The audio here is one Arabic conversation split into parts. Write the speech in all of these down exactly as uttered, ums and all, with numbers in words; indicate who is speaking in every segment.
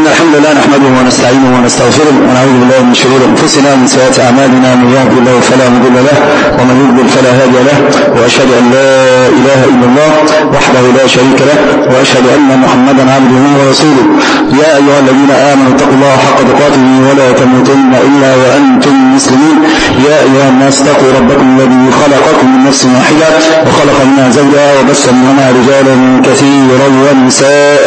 Speaker 1: إن الحمد لله نحمده ونستعينه ونستغفره ونعوذ بالله من شرور أنفسنا ومن سيئات أعمالنا، من يهده الله فلا مضل له ومن يضلل فلا هادي له، وأشهد أن لا إله إلا الله وحده لا شريك له، وأشهد أن محمدا عبده ورسوله. يا أيها الذين آمنوا اتقوا الله حق تقاته ولا تموتن إلا وأنتم مسلمون. يا أيها الناس اتقوا ربكم الذي خلقكم من نفس واحدة وخلق منها زوجها وبث منهما رجالا كثيرا ونساء،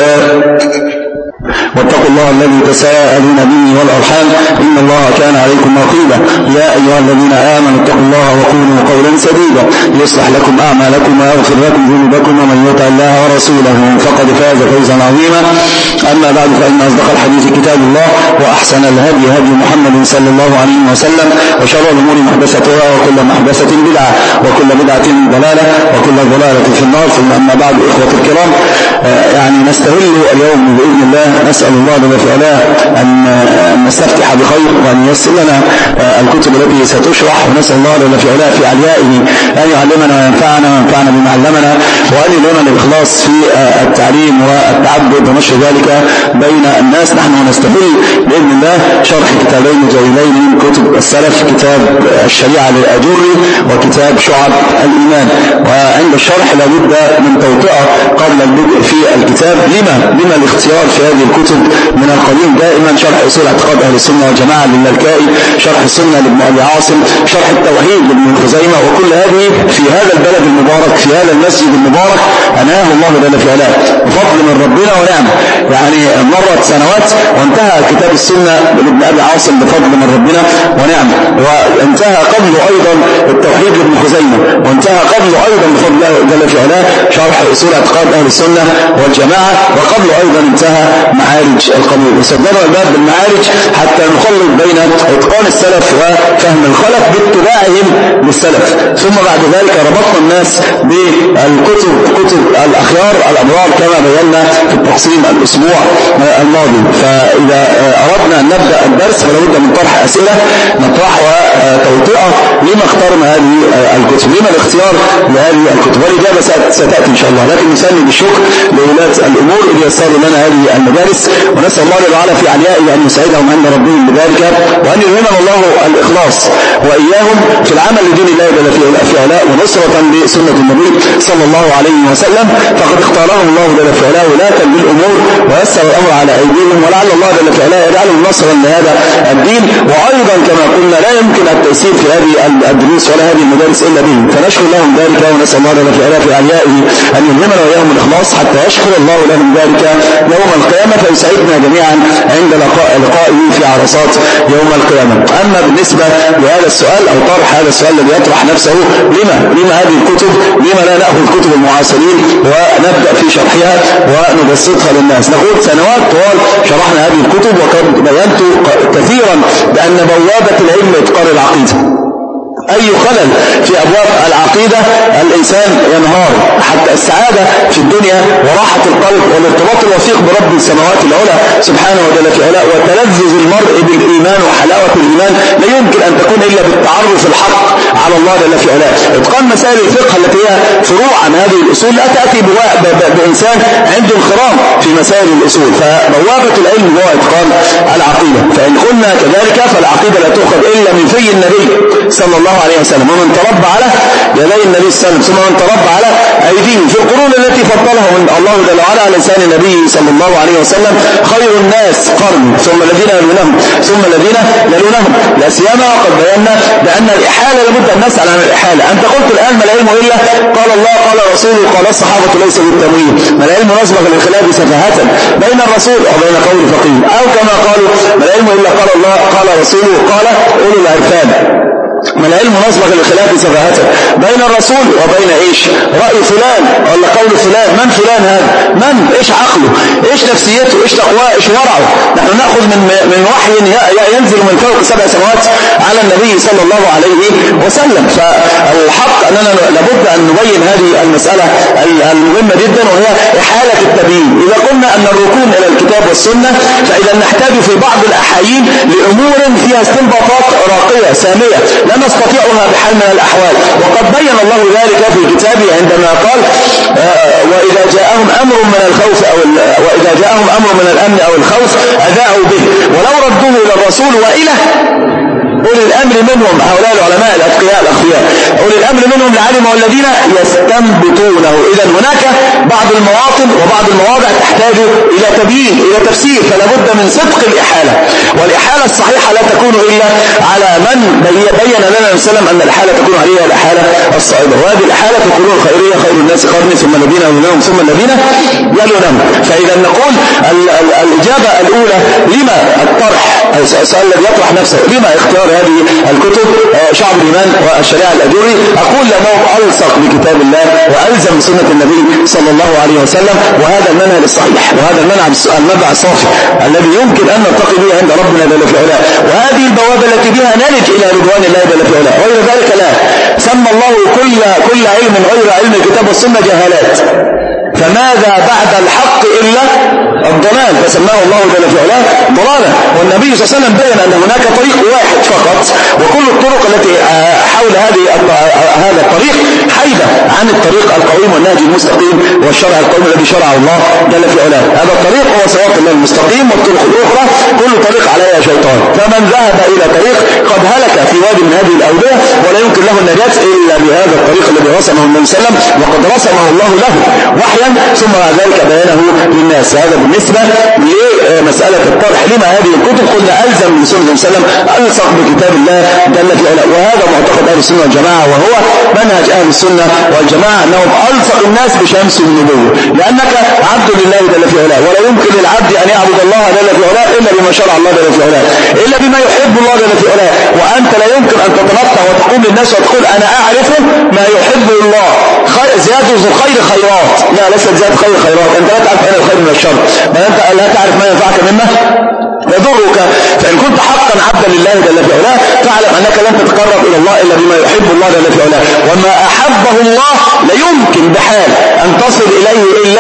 Speaker 1: واتقوا الله الذي تساءلون به والأرحام إن الله كان عليكم رقيبا. يا أيها الذين آمنوا اتقوا الله وقولوا قولا سديدا يصلح لكم أعمالكم ويغفر لكم ذنوبكم، ومن يطع الله ورسوله فقد فاز فوزا عظيما. أما بعد، فإن أصدق الحديث كتاب الله، وأحسن الهدي هدي محمد صلى الله عليه وسلم، وشر الأمور محدثاتها، وكل محدثة بدعة، وكل بدعة ضلالة، وكل ضلالة في النار. ثم أما بعد، إخوة الكرام، يعني نستهل اليوم بإذن الله، نسأل الله جل وعلا أن نستفتح بخير وأن ييسر لنا الكتب التي ستشرح، ونسأل الله جل وعلا في عليائه أن يعلمنا وينفعنا وينفعنا بما علمنا، وأن يلهمنا الإخلاص في التعليم والتعبد ونشر ذلك بين الناس. نحن نستهل بإذن الله شرح كتابين جليلين من كتب السلف، كتاب الشريعة للأجري وكتاب شعب الإيمان. وعند الشرح لابد من توطئة قبل البدء في الكتاب. لما لما الاختيار في هذه الكتب من القديم دائما؟ شرح أصول اعتقاد أهل السنة والجماعة للملكائي، شرح السنة لابن أبي عاصم، شرح التوحيد لابن خزيمة، وكل هذه في هذا البلد المبارك، في هذا المسجد المبارك أناه الله جل وعلا بفضل من ربنا ونعمه. يعني مرت سنوات وانتهى كتاب السنة لابن أبي عاصم بفضل من ربنا ونعمه، وانتهى قبله أيضا التوحيد لابن خزيمة، وانتهى قبله أيضا بفضل الله جل وعلا شرح أصول اعتقاد أهل السنة والجماعة، وقبله أيضا انتهى معارج القبول. وصدرنا الباب بالمعارج حتى نخلط بين اتقان السلف وفهم الخلف باتباعهم للسلف. ثم بعد ذلك ربطنا الناس بالكتب، كتب الأخيار الأبرار كما بينا في التقسيم الأسبوع الماضي. فإذا أردنا أن نبدأ الدرس فلا بد من طرح أسئلة نطرح وتوطئة لما اخترنا هذه الكتب، لما الاختيار لهذه الكتب، والإجابة ستأتي إن شاء الله. لكن نسمي بالشكر لولاة الأمور اللي يسروا لنا هذه المدارس، ونسأل الله تعالى في عليائه أن يسعدهم عند ربهم بذلك، وأن يلهمنا الله الإخلاص وإياهم في العمل لدين الله جل في علاء، ونصرة لسنة النبي صلى الله عليه وسلم. فقد اختارهم الله جل في علاء ولاة للأمور ويسر الأمر على أيديهم، ولعل الله جل في علاء يجعلهم نصرا لهذا الدين. وأيضا كما قلنا لا يمكن التيسير في هذه الدروس ولا هذه المدارس إلا بهم، فنشكر لهم ذلك، ونسأل الله جل في علاء في عليائه أن يلهمنا وإياهم الإخلاص حتى يشكر الله لهم ذلك يوم القيامة، فيسعدنا جميعا عند لقائه في عرصات يوم القيامة. أما بالنسبة لهذا السؤال أو طرح هذا السؤال الذي يطرح نفسه، لما لما هذه الكتب؟ لما لا نأخذ كتب المعاصرين ونبدأ في شرحها ونبسطها للناس؟ نقول سنوات طوال شرحنا هذه الكتب، وقد بينت كثيرا بأن بوابة العلم إتقان العقيدة. أي خلل في أبواب العقيدة الإنسان ينهار، حتى السعادة في الدنيا وراحة القلب والارتباط الوثيق برب السماوات العلى سبحانه وتعالى في علاء، وتلذذ المرء بالإيمان وحلاوة الإيمان لا يمكن أن تكون إلا بالتعرف الحق على الله جل في علاء. إتقان مسائل الفقه التي هي فروع عن هذه الأصول لا تأتي بإنسان عنده انخراط في مسائل الأصول، فبوابة العلم هو إتقان العقيدة. فإن قلنا كذلك فالعقيدة لا تؤخذ إلا من في النبي صلى الله عليه وسلم، ومن تربى على يدي النبي صلى الله عليه وسلم، ثم من تربى على أيديهم في القرون التي فضلهم الله جل وعلا على لسان النبي صلى الله عليه وسلم: خير الناس قرني ثم الذين يلونهم ثم الذين يلونهم. لا سيما وقد بينا بأن الإحالة لابد أن نسأل عن الإحالة. أنت قلت الآن ما العلم إلا قال الله قال رسوله قال الصحابة ليس بالتمويل، ما العلم نسبق للخلاف سفاهة بين الرسول وبين قول فقيه، أو كما قالوا ما العلم إلا قال الله قال رسوله قال أولو العرفان. ما العلم نسبق للخلاف سفاهة بين الرسول وبين ايش؟ رأي فلان ولا قول فلان. من فلان هذا؟ من؟ ايش عقله؟ ايش نفسيته؟ ايش تقواه؟ ايش ورعه؟ نحن نأخذ من من وحي ينزل من فوق سبع سماوات على النبي صلى الله عليه وسلم. فالحق أننا لابد أن نبين هذه المسألة المهمة جدا، وهي إحالة التبيين. إذا قلنا أن الركون إلى الكتاب والسنة، فإذا نحتاج في بعض الأحايين لأمور فيها استنباطات راقية سامية لا لا نستطيعها بحال من الأحوال. وقد بين الله ذلك في كتابه عندما قال وإذا جاءهم أمر من الخوف أو وإذا جاءهم أمر من الأمن أو الخوف أذاعوا به ولو ردوه إلى الرسول وإلى أولي الأمر منهم، هؤلاء العلماء الأتقياء الأخيار، أولي الأمر منهم لعلمه الذين يستنبطونه. إذا هناك بعض المواطن وبعض المواضع تحتاج إلى تبيين إلى تفسير، فلا بد من صدق الإحالة، والإحالة الصحيحة لا تكون إلا على من بين لنا النبي صلى الله عليه وسلم أن الإحالة تكون عليها الإحالة الصائبة، وهذه الإحالة تقولون الخيرية خير الناس قرني ثم الذين يلونهم ثم الذين يلونهم. فإذا نقول الإجابة الأولى لما الطرح، السؤال الذي يطرح نفسه لما اختيار هذه الكتب شعب الإيمان والشريعة الأجوري، أقول لأنه ألصق بكتاب الله وألزم سنة النبي صلى الله عليه وسلم، وهذا المنهج الصحيح وهذا المنهج المبع الصافي الذي يمكن أن نلتقي به عند ربنا جل في علاه، وهذه البوابة التي بها نلج إلى رضوان الله جل في علاه. غير ذلك لا. سمى الله كل كل علم غير علم الكتاب والسنة جهالات، فماذا بعد الحق إلا الضلال، فسماه الله جل في علاه ضلالا. والنبي صلى الله عليه وسلم بين أن هناك طريق واحد فقط، وكل الطرق التي حول هذه هذا الطريق حيدة عن الطريق القويم والنهج المستقيم والشرع القويم الذي شرعه الله جل في علاه. هذا الطريق هو صراط الله المستقيم، والطرق الأخرى كل طريق عليها شيطان، فمن ذهب إلى طريق قد هلك في واد من هذه الأودية ولا يمكن له النجاة إلا بهذا الطريق الذي رسمه النبي صلى الله عليه وسلم، وقد رسمه الله له وحيا ثم بعد ذلك بيانه للناس. هذا بالنسبة لمسألة الطرح لما هذه الكتب. قلنا ألزم من سنة النبي صلى الله عليه وسلم ألصق بكتاب الله جل في علاه، وهذا معتقد أهل السنة والجماعة، وهو منهج أهل السنة والجماعة أنهم ألصق الناس بشمس النبوة، لأنك عبد لله جل في علاه، ولا يمكن للعبد أن يعبد الله جل في علاه إلا بما شرع الله جل في علاه، إلا بما يحب الله جل في علاه. وأنت لا يمكن أن تتنطع وتقول للناس وتقول أنا أعرف ما يحب الله، زيادة الخير خيرات، لا ليست زيادة خير خيرات، أنت لا تعرف أين الخير من الشر، بل أنت لا تعرف ما ينفعك مما يضرك. فإن كنت حقا عبدا لله جل في علاه فاعلم أنك لن تتقرب إلى الله إلا بما يحب الله جل في علاه، وما أحبه الله لا يمكن بحال أن تصل إليه إلا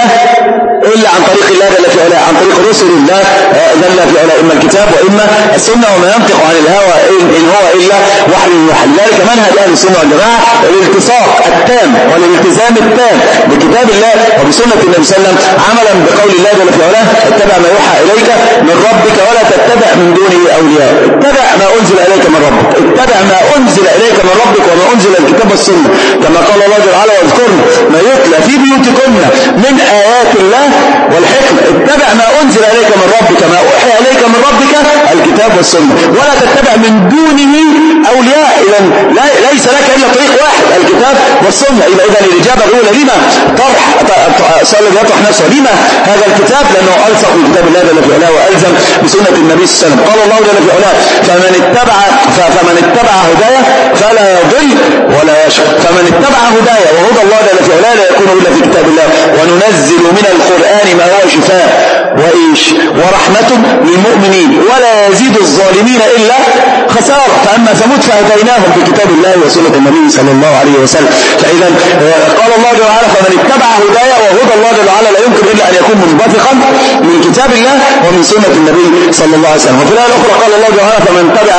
Speaker 1: إلا عن طريق الله جل في علاه، عن طريق رسل الله جل في علاه، إما الكتاب وإما السنة، وما ينطق عن الهوى إن هو إلا وحي يوحى. لذلك منهج أهل السنة والجماعة الالتصاق التام والالتزام التام بكتاب الله وبسنة النبي صلى الله عليه وسلم، عملا بقول الله جل في علاه اتبع ما يوحى إليك من ربك ولا تتبع من دونه أولياء. اتبع ما أنزل إليك من ربك، اتبع ما أنزل إليك من ربك وما أنزل الكتاب والسنة، كما قال الله جل وعلا واذكرن ما يتلى في بيوتكن من آيات الله والحكمة. اتبع ما أنزل إليك من ربك ما أوحي إليك من ربك الكتاب والسنة، ولا تتبع من دونه أولياء. إذا ليس لك إلا طريق واحد الكتاب والسنة. إذا إذا الإجابة الأولى لما طرح سؤال يطرح نفسه لما هذا الكتاب، لأنه ألصق بكتاب الله جل في علاه وألزم بسنة النبي صلى الله عليه وسلم. قال الله جل في علاه فمن اتبع فمن اتبع هدايا فلا يضل ولا يشقى. فمن اتبع هدايا وهدى الله جل في علاه لا يكون إلا في كتاب الله. وننزل من القرآن ما هو شفاء وإيش ورحمة للمؤمنين ولا يزيد الظالمين إلا خسارة. فأما ثمود فهديناهم بكتاب الله وسنة النبي صلى الله عليه وسلم. فإذا قال الله جل وعلا فمن اتبع هدايا وهدى الله جل وعلا لا يمكن إلا أن يكون منبثقا من كتاب الله ومن سنة النبي صلى الله عليه وسلم. وفي الآية الأخرى قال الله جل وعلا فمن تبع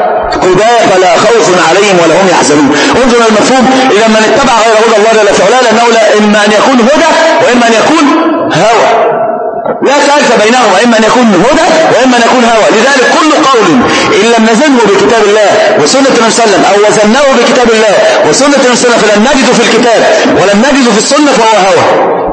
Speaker 1: هدايا فلا خوف عليهم ولا هم يحزنون. انظر المفهوم. إذا من اتبع غير هدى الله جل في علاه لأنه لا إما أن يكون هدى وإما أن يكون هوى، لا ثالث بينهما، إما أن يكون هدى وإما أن يكون هوى. لذلك كل قول إن لم نزنه بكتاب الله وسنة النبي صلى الله عليه وسلم أو وزناه بكتاب الله وسنة النبي صلى الله عليه وسلم فلم نجده في الكتاب ولم نجده في السنة فهو هوى.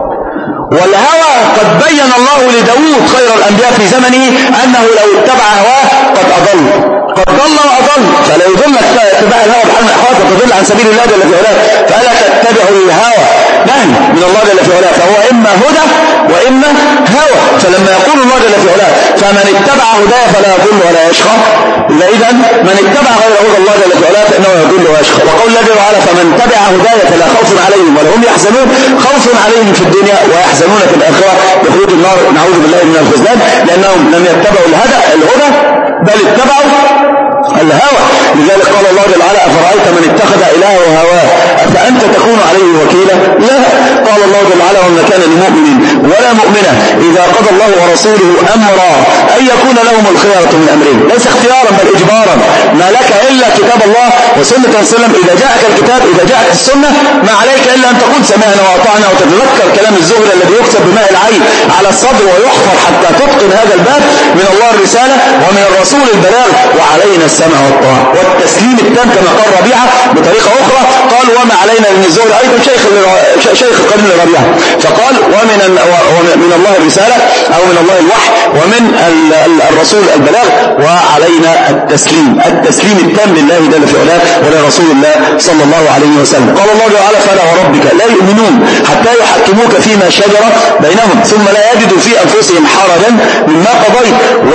Speaker 1: والهوى قد بين الله لداود خير الأنبياء في زمنه أنه لو اتبع هواه قد أضل قد ضل وأضل. فلا يضلك اتباع الهوى بحال من الأحوال فتضل عن سبيل الله جل في علاه. فلا تتبعوا الهوى نهي من الله جل في علاه، فهو إما هدى وإما هوى. فلما يقول الله جل في علاه فمن اتبع هداه فلا يضل ولا يشقى، إذا من اتبع غير هدى الله جل في علاه فإنه يضل ويشقى. وقول الله جل وعلا فمن تبع هدايا فلا خوف عليهم ولا هم يحزنون، خوف عليهم في الدنيا ويحزنون في الآخرة بخروج النار، نعوذ بالله من الخذلان، لأنهم لم يتبعوا الهدى الهدى بل اتبعوا الهوى. لذلك قال الله جل وعلا أفرأيت من اتخذ إلهه هواه أفأنت تكون عليه وكيلا؟ لا. قال الله جل وعلا وما كان لمؤمن ولا مؤمنة إذا قضى الله ورسوله أمرا أن يكون لهم الخيرة من أمرهم، ليس اختيارا بل إجبارا. ما لك إلا كتاب الله وسنة النبي صلى الله عليه وسلم. إذا جاءك الكتاب، إذا جاءت السنة، ما عليك إلا أن تقول سمعنا وأطعنا وتتذكر كلام الزهري الذي يكتب بماء العين على الصدر ويحفر حتى تتقن هذا الباب من الله الرسالة ومن الرسول البلاغ، وعلينا السمع والطاعة والتسليم التام كما قال ربيعة بطريقة أخرى. قال وما علينا من الزهري أيضا شيخ شيخ القرن ربيعة، فقال ومن من الله الرسالة أو من الله الوحي ومن الرسول البلاغ وعلينا التسليم التسليم التام لله جل في علاه ولرسول الله صلى الله عليه وسلم. قال الله تعالى فلا وربك لا يؤمنون حتى يحكموك فيما شجر بينهم ثم لا يجدوا في أنفسهم حرجا مما قضيت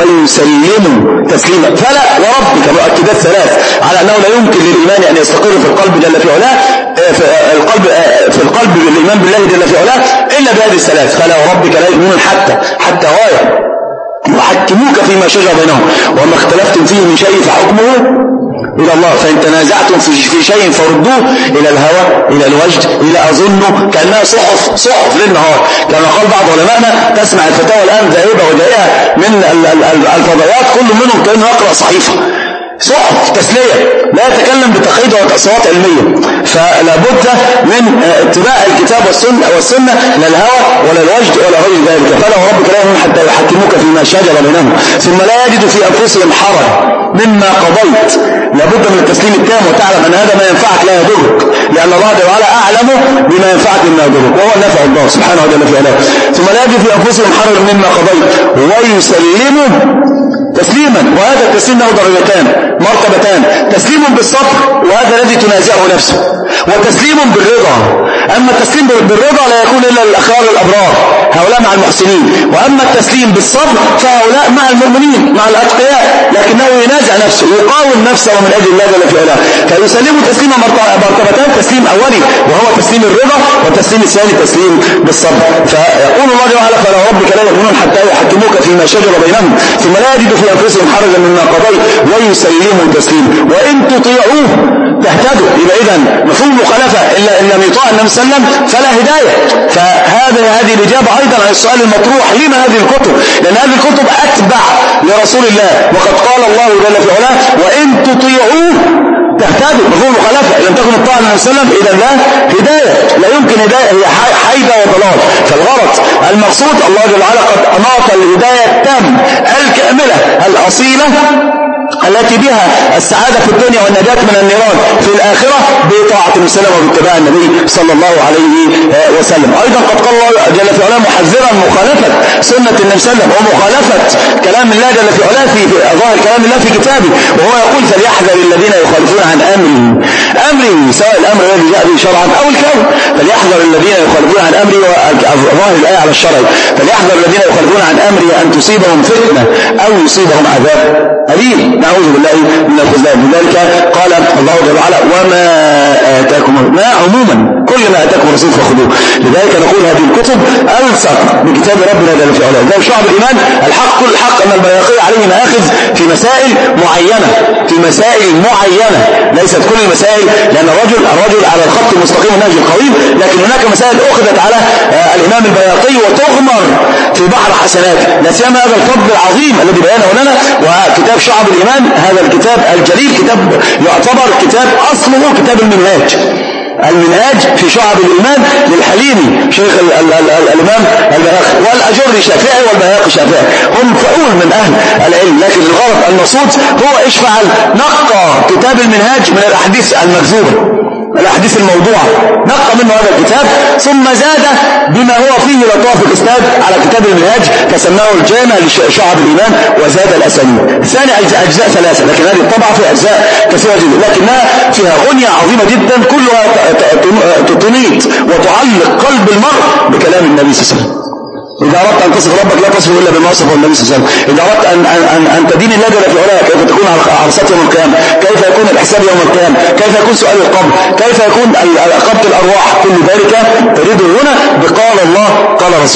Speaker 1: ويسلموا تسليما. فلا وربك مؤكدات ثلاث على أنه لا يمكن للإيمان أن يستقر في القلب جل في علاه في القلب في القلب بالإيمان بالله جل في علاه إلا بهذه الثلاث. فلا وربك لا يؤمنون حتى حتى غاية يحكموك فيما شجر بينهم وما اختلفتم فيه من شيء فحكمه إلى الله فإن تنازعتم في شيء فردوه إلى الهوى إلى الوجد إلى أظن كأنها صحف صحف للنهار كما قال بعض علمائنا. تسمع الفتاوى الآن ذائبة وجائعة من الفضائيات كل منهم كأنه يقرأ صحيفة صحف تسلية لا يتكلم بتقييد وتأصيلات علمية. فلا بد من اتباع الكتاب والسنة, والسنة لا الهوى ولا الوجد ولا غير ذلك. فلا وربك لا يؤمنون حتى يحكموك فيما شجر بينهم ثم لا يجدوا في أنفسهم حرج مما قضيت. لا بد من التسليم التام وتعلم أن هذا ما ينفعك لا يضرك لأن الله تعالى أعلم بما ينفعك مما يضرك وهو نفع الله سبحانه وتعالى في علاه. ثم لا يجدوا في أنفسهم حرج مما قضيت ويسلموا تسليما. وهذا التسليم له درجتان مرتبتان تسليم بالصبر وهذا الذي تنازعه نفسه وتسليم بالرضا. أما التسليم بالرضا لا يكون إلا للأخيار الأبرار هؤلاء مع المحسنين. وأما التسليم بالصبر فهؤلاء مع المؤمنين مع الأتقياء لكنه ينازع نفسه يقاوم نفسه ومن أجل الله جل في علاه. فيسلم تسليم مرتبتان تسليم أولي وهو تسليم الرضا والتسليم الثاني تسليم بالصبر. فيقول الله تعالى فلا ربك لا يؤمنون حتى يحكموك فيما شجر بينهم ثم لا يجدوا في أنفسهم حرجا مما قضيت ويسلموا تسليما. وإن تطيعوه تهتدوا. يبقى إذن مفهوم مخالفة إلا إن لم يطاع النبي صلى الله عليه وسلم فلا هداية. فهذا هذه الإجابة أيضا عن السؤال المطروح لما هذه الكتب لأن هذه الكتب أتبع لرسول الله وقد قال الله جل في علاه وإن تطيعوه تهتدوا. مفهوم مخالفة إن لم تكن الطاعة النبي صلى الله عليه وسلم إذا لا هداية لا يمكن هداية هي حيدة وضلال. فالغرض المقصود الله جل وعلا قد أناط الهداية التامة الكاملة الأصيلة التي بها السعادة في الدنيا والنجاة من النيران في الآخرة بطاعة المسلم وباتباع النبي صلى الله عليه وسلم. أيضا قد قال الله جل في علاه محذرا مخالفة سنة النبي صلى الله عليه وسلم ومخالفة كلام الله جل في علاه في ظاهر كلام الله في كتابه وهو يقول فليحذر الذين يخالفون عن أمره أمره سواء الأمر الذي جاء به شرعا أو الكون. فليحذر الذين يخالفون عن أمره وظاهر الآية على الشرع فليحذر الذين يخالفون عن أمره أن تصيبهم فتنة أو يصيبهم عذاب أليم. نعوذ بالله من الخذلان. لذلك قال الله جل وعلا وما آتاكم ما عموما كل ما آتاكم الرسول فخذوه. لذلك نقول هذه الكتب ألصق بكتاب ربنا جل في علاه. ذلك شعب الإيمان الحق كل الحق أن البيهقي عليه مآخذ في مسائل معينة في مسائل معينة ليست كل المسائل لأن الرجل الرجل على الخط المستقيم النهج القويم لكن هناك مسائل أخذت على الإمام البيهقي وتغمر في بحر حسنات لا سيما هذا الفضل العظيم الذي بيانه لنا. وكتاب شعب الإيمان هذا الكتاب الجليل كتاب يعتبر كتاب أصله كتاب المنهاج المنهاج في شعب الإيمان للحليمي شيخ ال ال ال ال الإمام البيهقي والأجري شافعي والبيهقي شافعي هم فؤول من أهل العلم. لكن الغرض المقصود هو إيش فعل نقى كتاب المنهاج من الأحاديث المكذوبة الأحاديث الموضوعة نقى منه هذا الكتاب ثم زاد بما هو فيه لطائف الإسناد على كتاب المنهاج فسماه الجامع لشعب الإيمان وزاد الأسانيد. الثاني أجزاء ثلاثة لكن هذه الطبعة في أجزاء كثيرة جدا لكنها فيها غنية عظيمة جدا كلها تنيط وتعلق قلب المرء بكلام النبي صلى الله عليه وسلم. إذا أردت أن تصف ربك لا تصف إلا بما وصفه النبي صلى الله عليه وسلم. إذا أردت أن, أن, أن تدين الله جل في علاه كيف تكون عرصات يوم القيامة كيف يكون الحساب يوم القيامة كيف يكون سؤال القبر كيف يكون قبض الأرواح كل ذلك تريد هنا بقال الله قال رسوله.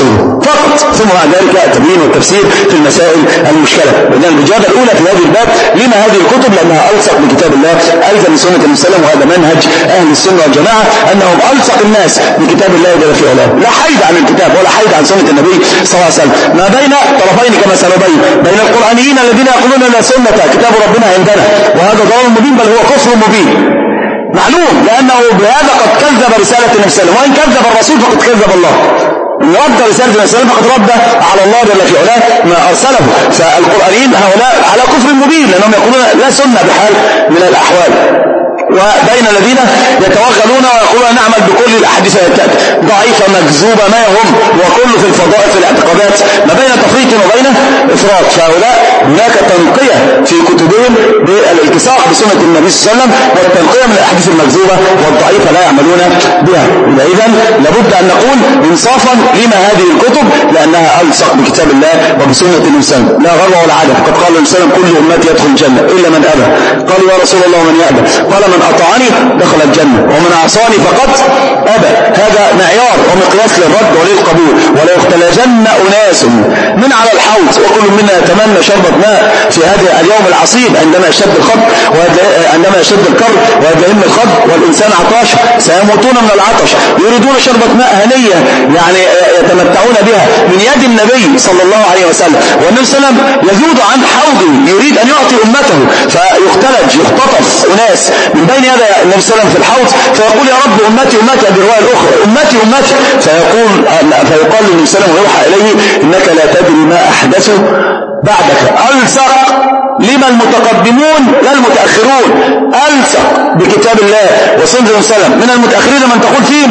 Speaker 1: فقط، ثم بعد ذلك التبيين والتفسير في المسائل المشكلة. إذن الإجابة الأولى في هذه الباب لما هذه الكتب؟ لأنها ألصق بكتاب الله، ألزم بسنة النبي صلى الله عليه وسلم، وهذا منهج أهل السنة والجماعة أنهم ألصق الناس بكتاب الله جل في علاه، لا حيد عن الكتاب ولا حيد عن سنة النبي صلى الله عليه وسلم، ما بين طرفين كما سنبين، بين القرآنيين الذين يقولون لا سنة كتاب ربنا عندنا، وهذا ضلال مبين بل هو كفر مبين معلوم، لأنه بهذا قد كذب رسالة النبي صلى الله عليه وسلم، وإن كذب الرسول فقد كذب الله، إن رد رسالة النبي صلى الله عليه وسلم فقد رد على الله جل في علاه ما أرسله. فالقرآنيين هؤلاء على كفر مبين لأنهم يقولون لا سنة بحال من الأحوال، وبين الذين يتوغلون ويقولون نعمل بكل الأحاديث ضعيفة مكذوبة ما يهم، وكل في الفضائل في الاعتقادات ما بين تفريط وبين إفراط. فهؤلاء هناك تنقية في كتبهم بالالتصاق بسنة النبي صلى الله عليه وسلم، والتنقية من الأحاديث المكذوبة والضعيفة لا يعملون بها. إذن لابد أن نقول إنصافا لما هذه الكتب، لأنها ألصق بكتاب الله وبسنة الإنسان، لا غر ولا عدم. قد قال الإنسان كل أمتي يدخل الجنة إلا من أبى، قالوا يا رسول الله من يأبى؟ قال من أطاعني دخل الجنة ومن عصاني فقد أبى. هذا معيار ومقياس للرد وللقبول. ولا يختلجن أناس من على الحوض وكل منا يتمنى شربة ماء في هذا اليوم العصيب عندما يشد الخط عندما يشد الكر ويدهم الخط والإنسان عطاش، سيموتون من العطش، يريدون شربة ماء هنية يعني يتمتعون بها من يد النبي صلى الله عليه وسلم، والنبي صلى الله عليه وسلم يزود عن حوضه يريد أن يعطي أمته، فيختلج يختطف أناس من بين يد النبي صلى الله عليه وسلم في الحوض، فيقول يا رب أمتي أمتي، بالرواية الأخرى أمتي أمتي، فيقول فيقال للنبي صلى الله عليه وسلم ويوحى إليه إنك لا تدري ما أحدثه بعدك. ألصق لما المتقدمون لا المتأخرون، ألصق بكتاب الله وسنة النبي صلى الله عليه وسلم. من المتأخرين من تقول فيهم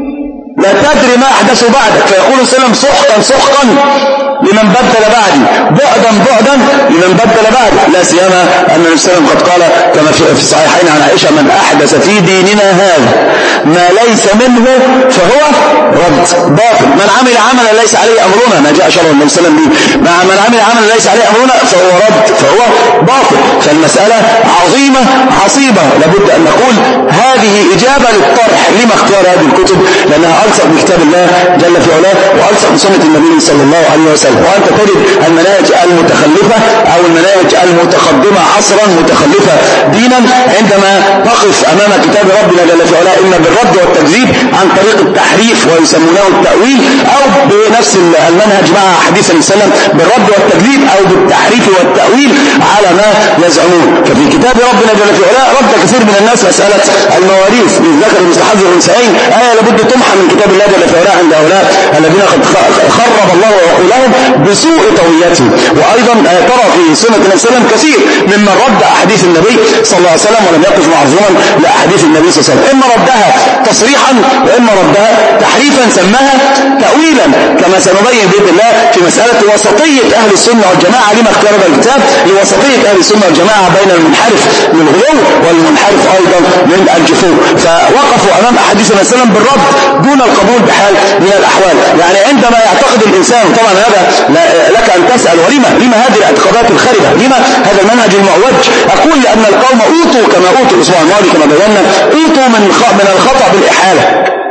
Speaker 1: لا تدري ما أحدثه بعدك، فيقول صلى الله عليه وسلم سحقا سحقا لمن بدل بعدي، بعدا بعدا لمن بدل بعدي، لا سيما أن النبي صلى الله عليه وسلم قد قال كما في الصحيحين عن عائشة من أحدث في ديننا هذا ما ليس منه فهو رد باطل، من عمل عملا ليس عليه أمرنا، ما جاء شرع النبي صلى الله عليه وسلم به، من عمل عملا ليس عليه أمرنا فهو رد فهو باطل. فالمسألة عظيمة عصيبة، لابد أن نقول هذه إجابة للطرح لما اختار هذه الكتب، لأنها ألصق بكتاب الله جل في علاه وألصق بسنة النبي صلى الله عليه وسلم. وأنت تجد المناهج المتخلفة أو المناهج المتقدمة عصرا متخلفة دينا عندما تقف أمام كتاب ربنا جل في علاه إما بالرد والتكذيب عن طريق التحريف ويسمونه التأويل، أو بنفس المنهج مع حديث النبي صلى الله عليه وسلم بالرد والتكذيب أو بالتحريف والتأويل على ما يزعمون. ففي كتاب ربنا جل في علاه رد كثير من الناس مسألة المواريث للذكر مثل حظ الأنثيين، آية لابد تمحى من كتاب الله جل في علاه عند هؤلاء الذين قد خرب الله وعقولهم بسوء طويته. وأيضا ترى في سنة النبي صلى الله عليه وسلم كثير ممن رد أحاديث النبي صلى الله عليه وسلم ولم يقف معظما لأحاديث النبي صلى الله عليه وسلم، إما ردها تصريحا وإما ردها تحريفا سماها تأويلا، كما سنبين بإذن الله في مسألة وسطية أهل السنة والجماعة لما اختار هذا الكتاب، لوسطية أهل السنة والجماعة بين المنحرف من الغلو والمنحرف أيضا من الجفو. فوقفوا أمام أحاديث النبي صلى الله عليه وسلم بالرد دون القبول بحال من الأحوال. يعني عندما يعتقد الإنسان، طبعا هذا لك أن تسأل ولما لما هذه الاعتقادات الخارجة، لما هذا المنهج المعوج؟ أقول لأن القوم أوتوا كما أوتوا الأسبوع الماضي كما بينا، أوتوا من من الخطأ بالإحالة،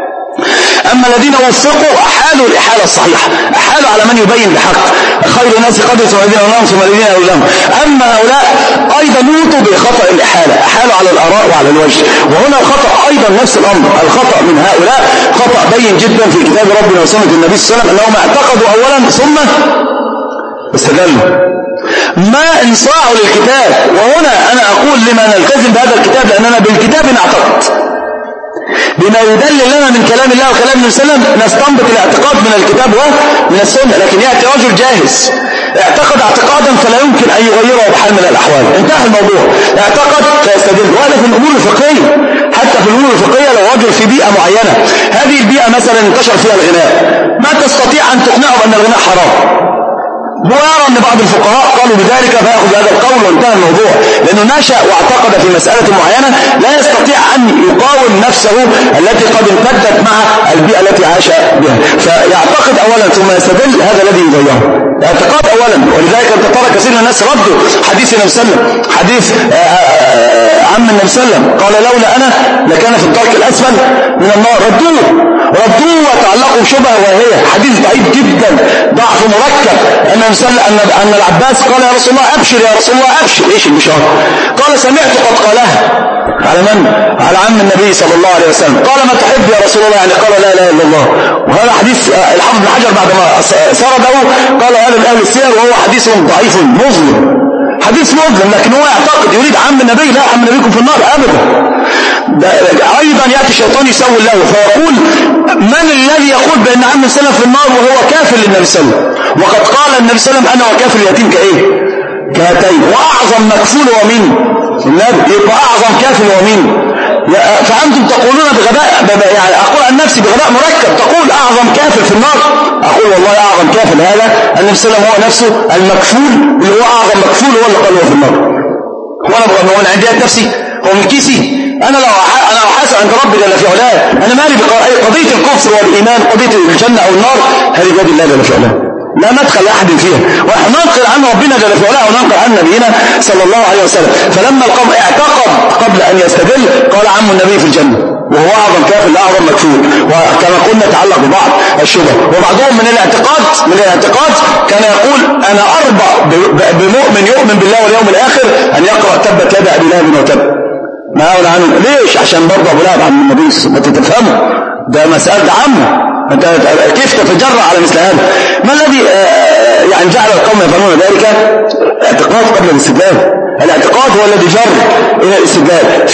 Speaker 1: أما الذين وفقوا أحالوا الإحالة الصحيحة، أحالوا على من يبين بحق، خير الناس قدر ثم الذين أولهم ثم الذين أولهم. أما هؤلاء أيضا نوتوا بخطأ الإحالة، أحالوا على الآراء وعلى الوجه. وهنا الخطأ أيضا نفس الأمر، الخطأ من هؤلاء خطأ بين جدا في كتاب ربنا وسنة النبي صلى الله عليه وسلم، أنهم اعتقدوا أولا ثم استدلوا، ما انصاعوا للكتاب. وهنا أنا أقول لما نلتزم بهذا الكتاب لأننا بالكتاب نعتقد، بما يدل لنا من كلام الله وكلام النبي صلى الله عليه وسلم نستنبط الاعتقاد من الكتاب ومن السنة. لكن يأتي رجل جاهز اعتقد اعتقادا فلا يمكن أن يغيره بحال من الأحوال، انتهى الموضوع، اعتقد فيستدل. وهذا في الأمور الفقهية، حتى في الأمور الفقهية لو رجل في بيئة معينة، هذه البيئة مثلا انتشر فيها الغناء، ما تستطيع أن تقنعه بأن الغناء حرام، ويرى أن بعض الفقهاء قالوا بذلك فيأخذ هذا القول وانتهى الموضوع، لأنه نشأ واعتقد في مسألة معينة لا يستطيع أن يقاوم نفسه التي قد امتدت مع البيئة التي عاش بها، فيعتقد أولا ثم يستدل، هذا الذي يضيعه اعتقاد أولا. ولذلك أنت ترى كثير من الناس ردوا حديث النبي صلى الله عليه وسلم، حديث عم النبي صلى الله عليه وسلم قال لولا أنا لكان في الدرك الأسفل من النار، ردوه ردوه وتعلقوا بشبهه وهي حديث ضعيف جدا، ضعف مركب. ان ان ان العباس قال يا رسول الله ابشر يا رسول الله ابشر. ايش البشاره؟ قال سمعت قد قالها. على من؟ على عم النبي صلى الله عليه وسلم. قال ما تحب يا رسول الله؟ يعني قال لا اله الا الله. وهذا حديث الحافظ بن حجر بعد ما سرده قال هذا من اهل السير وهو حديث ضعيف مظلم، حديث مظلم. لكن هو يعتقد يريد عم النبي، لا عم نبيكم في النار ابدا. ايضا ياتي الشيطان يسول له فيقول من الذي يقول بان عم السلام في النار وهو كافر للنبي صلى الله عليه وسلم؟ وقد قال النبي صلى الله عليه وسلم انا وكافر اليتيم كايه؟ كهاتين. واعظم مكفول هو مين؟ النبي. يبقى اعظم كافر هو مين؟ فانتم تقولون بغباء، يعني اقول عن نفسي بغباء مركب، تقول اعظم كافر في النار. اقول والله اعظم كافر هذا النبي صلى الله عليه وسلم هو نفسه المكفول، اللي هو اعظم مكفول هو اللي قال هو في النار. وانا بقول هو عندي نفسي، هو من كيسي انا؟ لو انا حاسب عند ربي جل في علاه، انا مالي بقضيه الكفر والايمان، قضيه الجنه او النار، هذه بيد الله جل في علاه، لا ندخل لأحد فيها. وننقل عن ربنا جل في علاه وننقل عن نبينا صلى الله عليه وسلم. فلما القوم اعتقد قبل أن يستدل قال عم النبي في الجنة وهو أعظم كافر لأعظم مكفور. وكما قلنا تعلق ببعض الشبه. وبعضهم من الاعتقاد من الاعتقاد كان يقول أنا أربع بمؤمن يؤمن بالله واليوم الآخر أن يقرأ تبت يد أبي لهب وتب. ما أولى عنه ليش؟ عشان برضه أبو لهب عم النبي ما تتفهموا، ده مسألة ده عمه، أنت كيف تتجرأ على مثل هذا؟ ما الذي يعني جعل القوم يفعلون ذلك؟ اعتقاد قبل الاستدلال. الاعتقاد هو الذي جر إلى الاستدلال.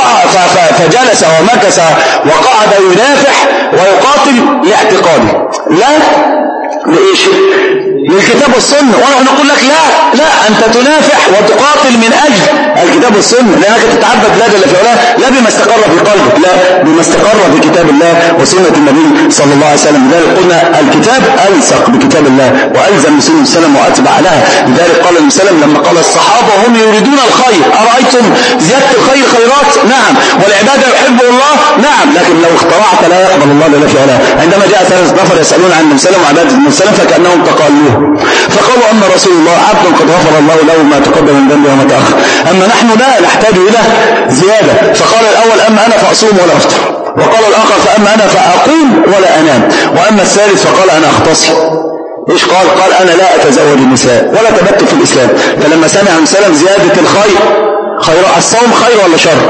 Speaker 1: فجلس ومكث وقعد ينافح ويقاتل لاعتقاده، لا لإيش؟ للكتاب والسنة. ونحن نقول لك لا لا أنت تنافح وتقاتل من أجل الكتاب والسنة، لأنك تتعبد لا جل في علاه لا بما استقر في قلبك، لا بما استقر في كتاب الله وسنة النبي صلى الله عليه وسلم. لذلك قلنا الكتاب ألصق بكتاب الله وألزم بسنة السلام وأتبع لها. لذلك قال النبي صلى الله عليه وسلم لما قال الصحابة هم يريدون الخير أرأيتم زيادة الخير خيرات؟ نعم. والعبادة يحبه الله؟ نعم. لكن لو اخترعت لا يقبل الله جل في علاه. عندما جاء ثلاثة نفر يسألون عن النبي صلى الله عليه وسلم وعبادة النبي صلى الله عليه وسلم فكأنهم تقالوه، فقالوا أما رسول الله عبد قد غفر الله له ما تقدم من ذنبه وما تأخر، أما نحن لا نحتاج إلى زيادة. فقال الأول أما أنا فأصوم ولا أفطر، وقال الآخر فأما أنا فأقوم ولا أنام، وأما الثالث فقال أنا أختصي. إيش قال؟ قال أنا لا أتزوج النساء ولا تبت في الإسلام. فلما سمع النبي صلى الله عليه وسلم زيادة الخير خير، الصوم خير ولا شر؟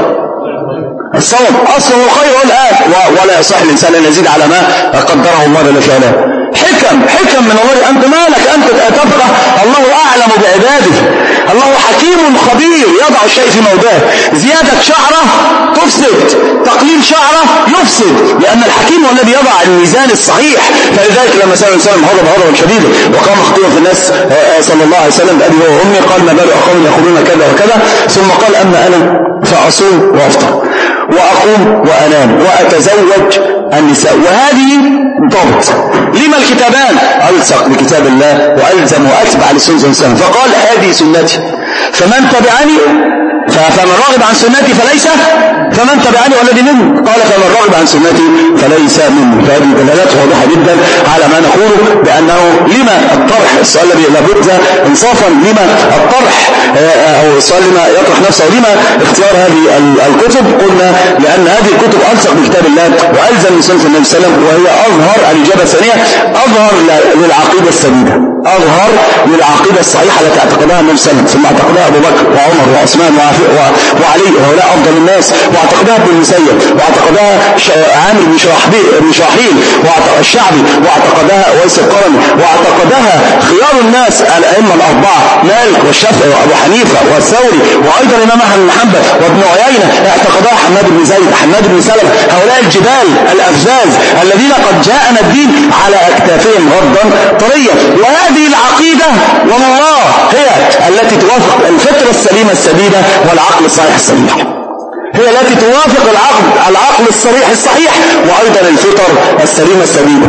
Speaker 1: الصوم أصله خير الآن، ولا يصح الإنسان أن يزيد على ما قدره الله جل في علاه. حكم حكم من الله. أنت مالك أنت تبقى، الله أعلم بعباده، الله حكيم خبير يضع الشيء في موضعه. زيادة شعرة تفسد، تقليل شعرة يفسد، لأن الحكيم هو الذي يضع الميزان الصحيح. فلذلك لما سأل الإنسان غضب غضبا شديدا وقام خطيبا في الناس صلى الله عليه وسلم بأبي وأمي قال ما بال أقوم يقولون كذا وكذا، ثم قال أما أنا فأصوم وأفطر وأقوم وأنام وأتزوج النساء. وهذه ضبط. لما الكتابان؟ ألصق بكتاب الله وألزم وأتبع لسنة الإنسان. فقال هذه سنتي فمن تبعني فمن رغب عن سنتي فليس فمن تبعني والذي منه قال فمن رغب عن سنتي فليس منه. فهذه دلالات واضحة جدا على ما نقوله بأنه لما الطرح، السؤال الذي لابد انصافا لما الطرح أو السؤال لما يطرح نفسه لما اختيار هذه الكتب. قلنا لأن هذه الكتب ألصق بكتاب الله وألزم من سنة النبي صلى الله عليه وسلم، وهي أظهر الإجابة الثانية أظهر للعقيدة السديدة، أظهر للعقيدة الصحيحة التي اعتقدها النبي صلى الله عليه وسلم ثم اعتقدها أبو بكر وعمر وعثمان وعلي وهؤلاء أفضل الناس، واعتقدها ابن المسيب، واعتقدها عامر بن شراحيل، واعتقدها الشعبي، واعتقدها ويس القرني، واعتقدها خيار الناس الأئمة الأربعة مالك والشافعي وأبو حنيفة والثوري وأيضا الإمام أحمد بن حنبل وابن عيينة، اعتقدها حماد بن زيد حماد بن سلمة. هؤلاء الجبال الأفزاز الذين قد جاءنا الدين على أكتافهم غضا طريا. وهذه العقيدة والله هي التي توافق الفطرة السليمة السديدة والعقل الصحيح الصحيح، هي التي توافق العقل العقل الصريح الصحيح وأيضا الفطر السليمة السديدة.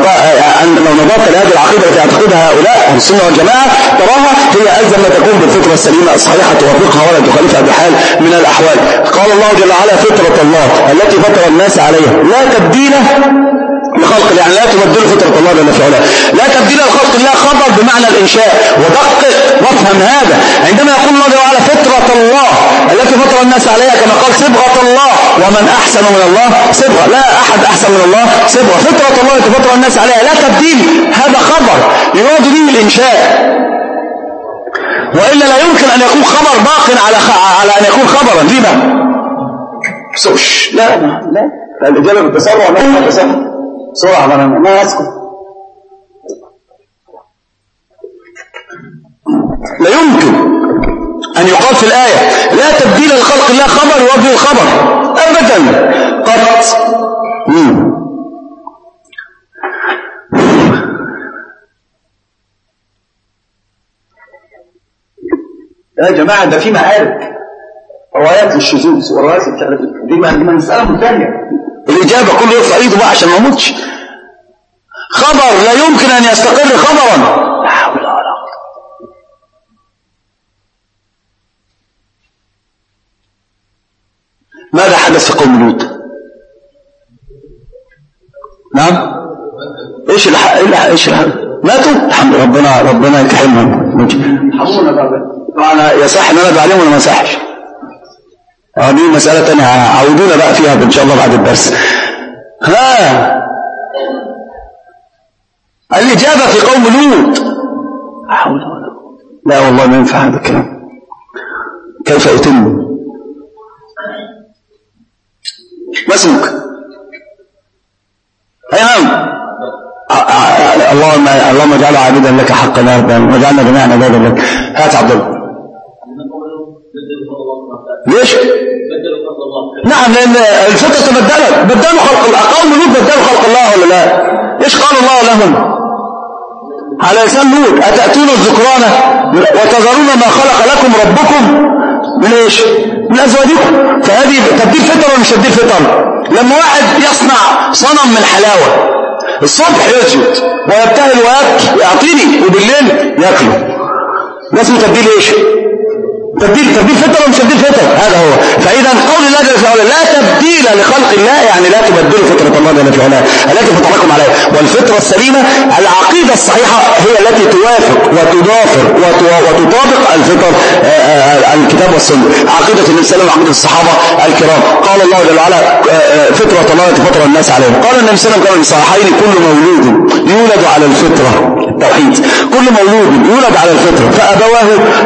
Speaker 1: لو نظرت لهذه العقيدة التي يعتقدها هؤلاء أهل السنة والجماعة تراها هي ألزم ما تكون بالفطرة السليمة الصحيحة توافقها ولا تخالفها بحال من الأحوال. قال الله جل وعلا فطرة الله التي فطر الناس عليها لا تبديل لخلق، يعني لا تبدل فطرة الله جل في علاه، لا تبديل لخلق الله، خبر بمعنى الإنشاء. ودقق وافهم هذا عندما يقول الله جل وعلا فطرة الله التي فطر الناس عليها كما قال صبغة الله ومن أحسن من الله صبغة، لا أحد أحسن من الله صبغة، فطرة الله تفطر الناس عليها لا تبديل. هذا خبر يراد به الإنشاء، وإلا لا يمكن أن يكون خبر باق على خ... على أن يكون خبرا. لما؟ سوش لا لا لا الإجابة بالتسرع ما بالتسرع بسرعة ما ما أسكت. لا يمكن أن يقال في الآية لا تبديل لخلق الله خبر يوجه الخبر أبدا قط. يا جماعة ده في معارك روايات للشذوذ وروايات دي ما دي مسألة منتهية. الإجابة كله يرفع إيده بقى عشان ما يموتش. خبر لا يمكن أن يستقر خبرا. لا حول ولا قوة. ماذا حدث في قوم لوط؟ نعم ايش الحق ايش الحق ماتوا الحمد لله. ربنا ربنا يكرمهم حمونا بقى. انا يصح ان انا ادعي عليهم ولا ما يصحش؟ هذه مساله ثانيه عودونا بقى فيها ان شاء الله بعد الدرس. ها الاجابه في قوم لوط. لا حول ولا قوه. لا والله ما ينفع هذا الكلام. كيف يتم؟ ما اسمك؟ اي نعم. اللهم اللهم اجعله عابدا لك حقا يا رب، واجعلنا جميعا عبادا لك. هات عبد الله. ليش؟ نعم لان الفتره تبدلت، بدلوا خلق الله. قوم لوط بدلوا خلق الله ولا لا؟ ايش قال الله لهم على لسان لوط؟ اتاتون الذكران وتذرون ما خلق لكم ربكم من ايش؟ من ازواجكم. فهذه تبديل فطر ولا مش تبديل فطر؟ لما واحد يصنع صنم من حلاوه الصبح يسجد ويبتهل ويبكي يعطيني وبالليل ياكله، ده اسمه تبديل ايش؟ تبديل تبديل فطر ومش تبديل فطر. هذا هو. فاذا قول الله جل وعلا لا تبديل لخلق الله يعني لا تبدلوا فطره الله جل وعلا التي فطركم عليها. والفطره السليمه العقيده الصحيحه هي التي توافق وتضافر وتطابق الفطر الكتاب والسنه. عقيده النبي صلى الله عليه وسلم وعقيده الصحابه الكرام. قال الله جل وعلا فطره الله التي فطر الناس عليها. قال النبي صلى الله عليه وسلم كما في الصحيحين كل مولود يولد على الفطره التوحيد. كل مولود يولد على الفطره فابواه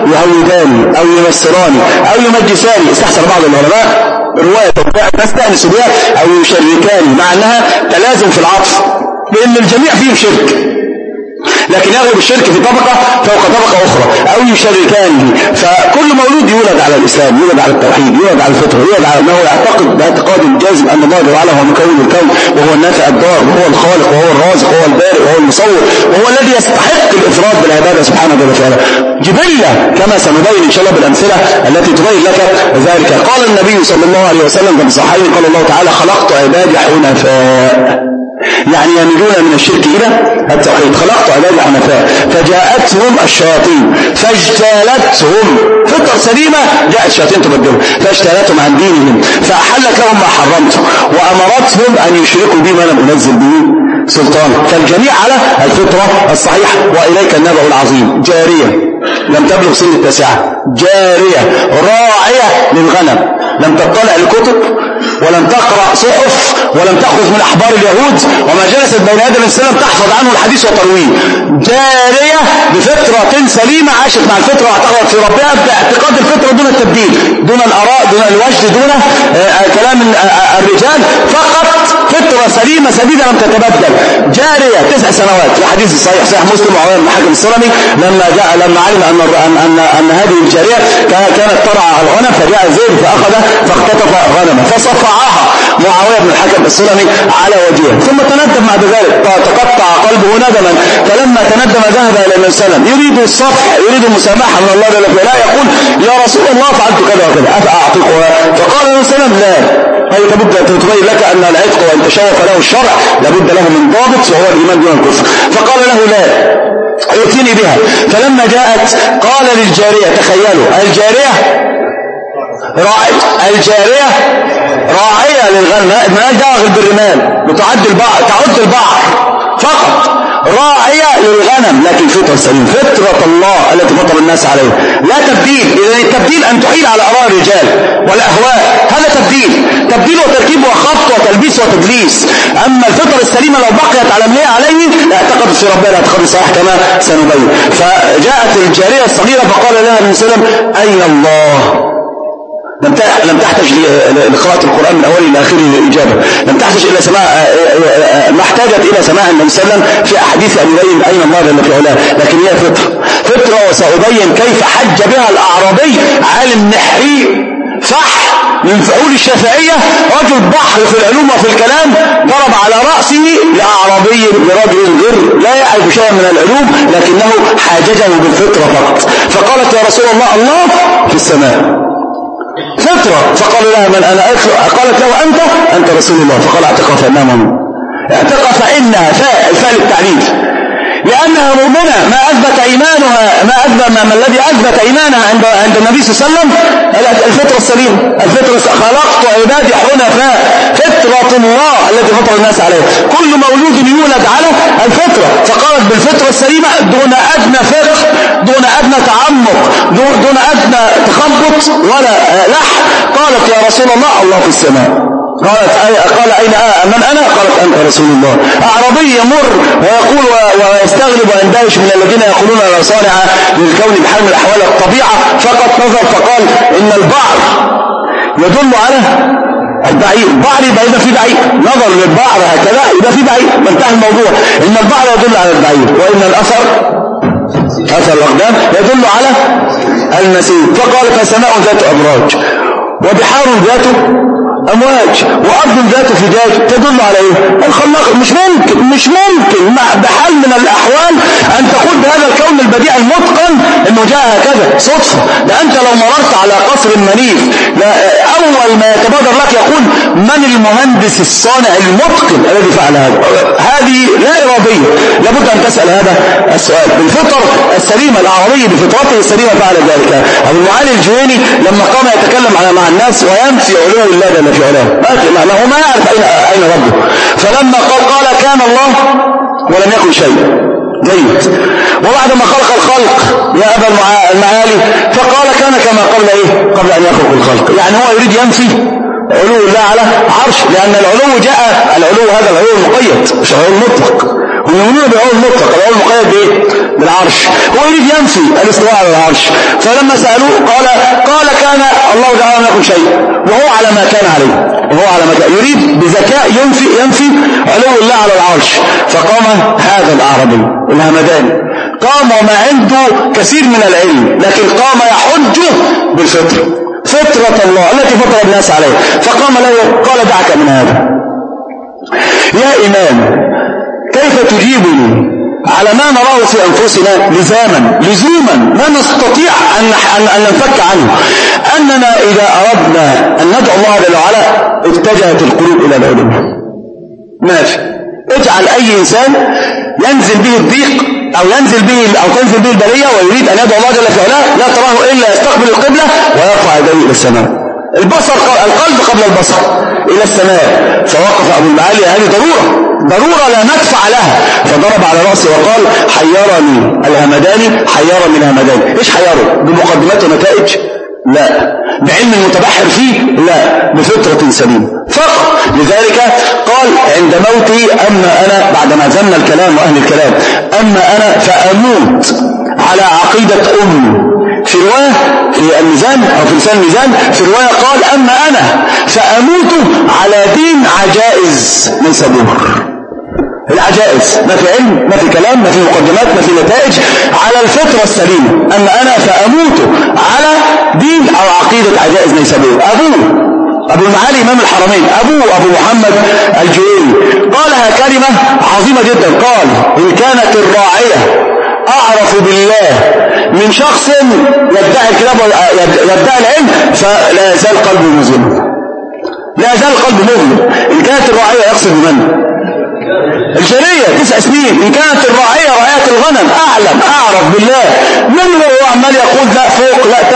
Speaker 1: يهودان او ينصراني او يمجساني. استحسن بعض العلماء روايه نستانس بها او يشركاني، مع انها تلازم في العطف لان الجميع فيهم شرك، لكن يغلب الشرك في طبقة فوق طبقة أخرى. أو يشركانه. فكل مولود يولد على الإسلام، يولد على التوحيد، يولد على الفطرة، يولد على أنه يعتقد باعتقاد جازم أن الله تعالى هو مكون الكون وهو النافع الضار وهو الخالق وهو الرازق وهو البارئ وهو المصور وهو الذي يستحق الإفراد بالعبادة سبحانه وتعالى جبلة، كما سنبين إن شاء الله بالأمثلة التي تبين لك ذلك. قال النبي صلى الله عليه وسلم في الصحيحين قال الله تعالى خلقت عبادي حنفاء، يعني يميلون من الشرك إلى التوحيد. خلقت عبادي حنفاء فجاءتهم الشياطين فاجتالتهم فطرة سليمة، جاءت الشياطين تبدلهم فاجتالتهم عن دينهم فأحلت لهم ما حرمت وأمرتهم أن يشركوا بي ما لم أنزل به سلطان. فالجميع على الفطرة الصحيحة. وإليك النبأ العظيم. جارية لم تبلغ سن التاسعة، جارية راعية للغنم، لم تطلع الكتب ولم تقرأ صحف ولم تأخذ من أحبار اليهود وما جلست بين يدي الإسلام تحفظ عنه الحديث وترويه. جارية بفطرة سليمة عاشت مع الفطرة واعتقدت في ربها باعتقاد الفطرة دون التبديل، دون الآراء، دون الوجد، دون آه كلام آه الرجال، فقط فطرة سليمة سديدة لم تتبدل. جارية تسع سنوات. في حديث صحيح صحيح مسلم وعوان بن حاتم السلمي لما جاء لما علم أن أن أن, أن هذه الجارية كانت ترعى الغنم فجاء زيد فأخذ فاختطف غنمه فصفعها معاوية بن الحكم السلمي على وجهه ثم تندم بعد ذلك تقطع قلبه ندما. فلما تندم ذهب إلى النبي صلى الله عليه وسلم يريد الصفح يريد المسامحة من الله جل وعلا، يقول يا رسول الله فعلت كذا وكذا أفأعتقها؟ فقال النبي صلى الله عليه وسلم لا، هي لابد أن تبين لك أن العتق وأن تشوف له الشرع لابد له من ضابط وهو الإيمان دون الكفر. فقال له لا ائتني بها. فلما جاءت قال للجارية، تخيلوا الجارية راعية الجارية راعية للغنم، ما داخل بالرمال بتعد البعض تعد البعض فقط، راعية للغنم، لكن فطرة سليمة، فطرة الله التي فطر الناس عليها، لا تبديل. إذا التبديل أن تحيل على آراء الرجال والأهواء، هذا تبديل، تبديل وتركيب وخبط وتلبيس وتدليس. أما الفطرة السليمة لو بقيت على ما هي عليه لاعتقد في ربها الاعتقاد الصحيح كما سنبين. فجاءت الجارية الصغيرة فقال لها النبي صلى الله عليه وسلم أين الله؟ لم تحتاج لقراءة القرآن من أوله إلى آخره للإجابة، لم تحتاج إلى سماع، ما احتاجت إلى سماع النبي صلى الله عليه وسلم في أحاديث أن يبين أين الله جل في علاه، لكن هي فطرة فطرة وسأبين كيف حج بها الأعرابي عالم نحري فح من فعول الشافعية، رجل بحر في العلوم وفي الكلام، ضرب على رأسه لأعرابي لرجل غير لا يعرف شيئا من العلوم لكنه حاججه بالفطرة فقط. فقالت يا رسول الله الله في السماء فطرة. فقال لها من أنا؟ قالت له أنت أنت رسول الله. فقال اعتق فإنها مؤمنة، اعتق فإنها فاء الفاء للتعريف، لأنها مؤمنة. ما أثبت إيمانها، ما أثبت ما الذي أثبت إيمانها عند عند النبي صلى الله عليه وسلم؟ الفطرة السليمة، الفطرة خلقت عبادي حنفاء، فطرة الله التي فطر الناس عليها، كل مولود يولد على الفطرة. فقالت بالفطرة السليمة دون أدنى فقه، دون أدنى تعمق، دون أدنى تخبط ولا لح. قالت يا رسول الله الله في السماء. قالت قال أين من أنا؟ قالت أنت رسول الله. أعرابي يمر ويقول ويستغرب ويندهش من الذين يقولون لا صانع للكون بحال من الأحوال الطبيعة، فقط نظر فقال إن البعر يدل على البعير، بعر يبقى إذا في بعير، نظر للبعر هكذا يبقى في بعير، انتهى الموضوع. إن البعر يدل على البعير، وإن الأثر أثر الأقدام يدل على المسير. فقال فسماء ذات أبراج وبحار ذات أمواج وأرض ذات فجاج تدل على إيه؟ الخلاق. مش ممكن مش ممكن بحال من الأحوال أن تقول بهذا الكون البديع المتقن إنه جاء هكذا صدفة. ده أنت لو مررت على قصر منيف أول ما يتبادر لك يقول من المهندس الصانع المتقن الذي فعل هذا؟ هذه لا إرادية، لابد أن تسأل هذا السؤال. بالفطر السليمة الأعرابي بفطرته السليمة فعل ذلك. أبو المعالي الجويني لما قام يتكلم مع الناس وينفي علو الله جل في علاه، هو ما يعرف أين أين ربه، فلما قال قال كان الله ولم يكن شيء جيد، وبعد ما خلق الخلق يا أبا المعالي فقال كان كما قبل إيه؟ قبل أن يخلق الخلق. يعني هو يريد ينفي علو الله على عرش، لأن العلو جاء، العلو هذا العلو المقيد مش العلو المطلق، ويؤمنون بالعلو المطلق، العلو المقيد بايه؟ بالعرش. هو يريد ينفي الاستواء على العرش، فلما سألوه قال قال كان الله تعالى لم يكن شيء وهو على ما كان عليه، وهو على ما كان يريد بذكاء ينفي ينفي علو الله على العرش. فقام هذا الأعرابي الهمداني، قام وما عنده كثير من العلم، لكن قام يحج بالفطرة، فطرة الله التي فطر الناس عليها. فقام له قال دعك من هذا يا إمام، كيف تجيبني على ما نراه في أنفسنا لزاما لزوما ما نستطيع أن, أن ننفك عنه، أننا إذا أردنا أن ندعو الله جل وعلا اتجهت القلوب إلى العلوم. ماشي، اجعل أي إنسان ينزل به الضيق أو ينزل به أو تنزل به البرية ويريد أن يدعو الله جل وعلا، لا تراه إلا يستقبل القبلة ويرفع يديه إلى السماء، البصر القلب قبل البصر إلى السماء. فوقف أبو المعالي هذه ضرورة ضرورة لا ندفع لها، فضرب على رأسه وقال حيرني الهمداني، حيرني الهمداني. إيش حيره؟ بمقدمات ونتائج؟ لا. بعلم المتبحر فيه؟ لا. بفطرة سليمة فقط. لذلك قال عند موتي أما أنا، بعدما زن الكلام وأهل الكلام، أما أنا فأموت على عقيدة أمي. في رواية في الميزان أو في لسان الميزان في رواية قال أما أنا فأموت على دين عجائز من سبور. العجائز ما في علم، ما في كلام، ما في مقدمات، ما في نتائج، على الفطرة السليمة. أما أنا فأموت على دين أو عقيدة عجائز من سبور. أبوه أبو المعالي إمام الحرمين، أبوه أبو محمد الجويني قالها كلمة عظيمة جدا، قال إن كانت الراعية أعرف بالله من شخص يدعي الكتاب ويدعي العلم فلا يزال قلبه مظلم، لا يزال قلبه مظلم. إن كانت الراعية يقصد من؟ الجارية تسع سنين. إن كانت الراعية راعية الغنم أعلم أعرف بالله من هو عمال يقول لا فوق لا تحت، طيب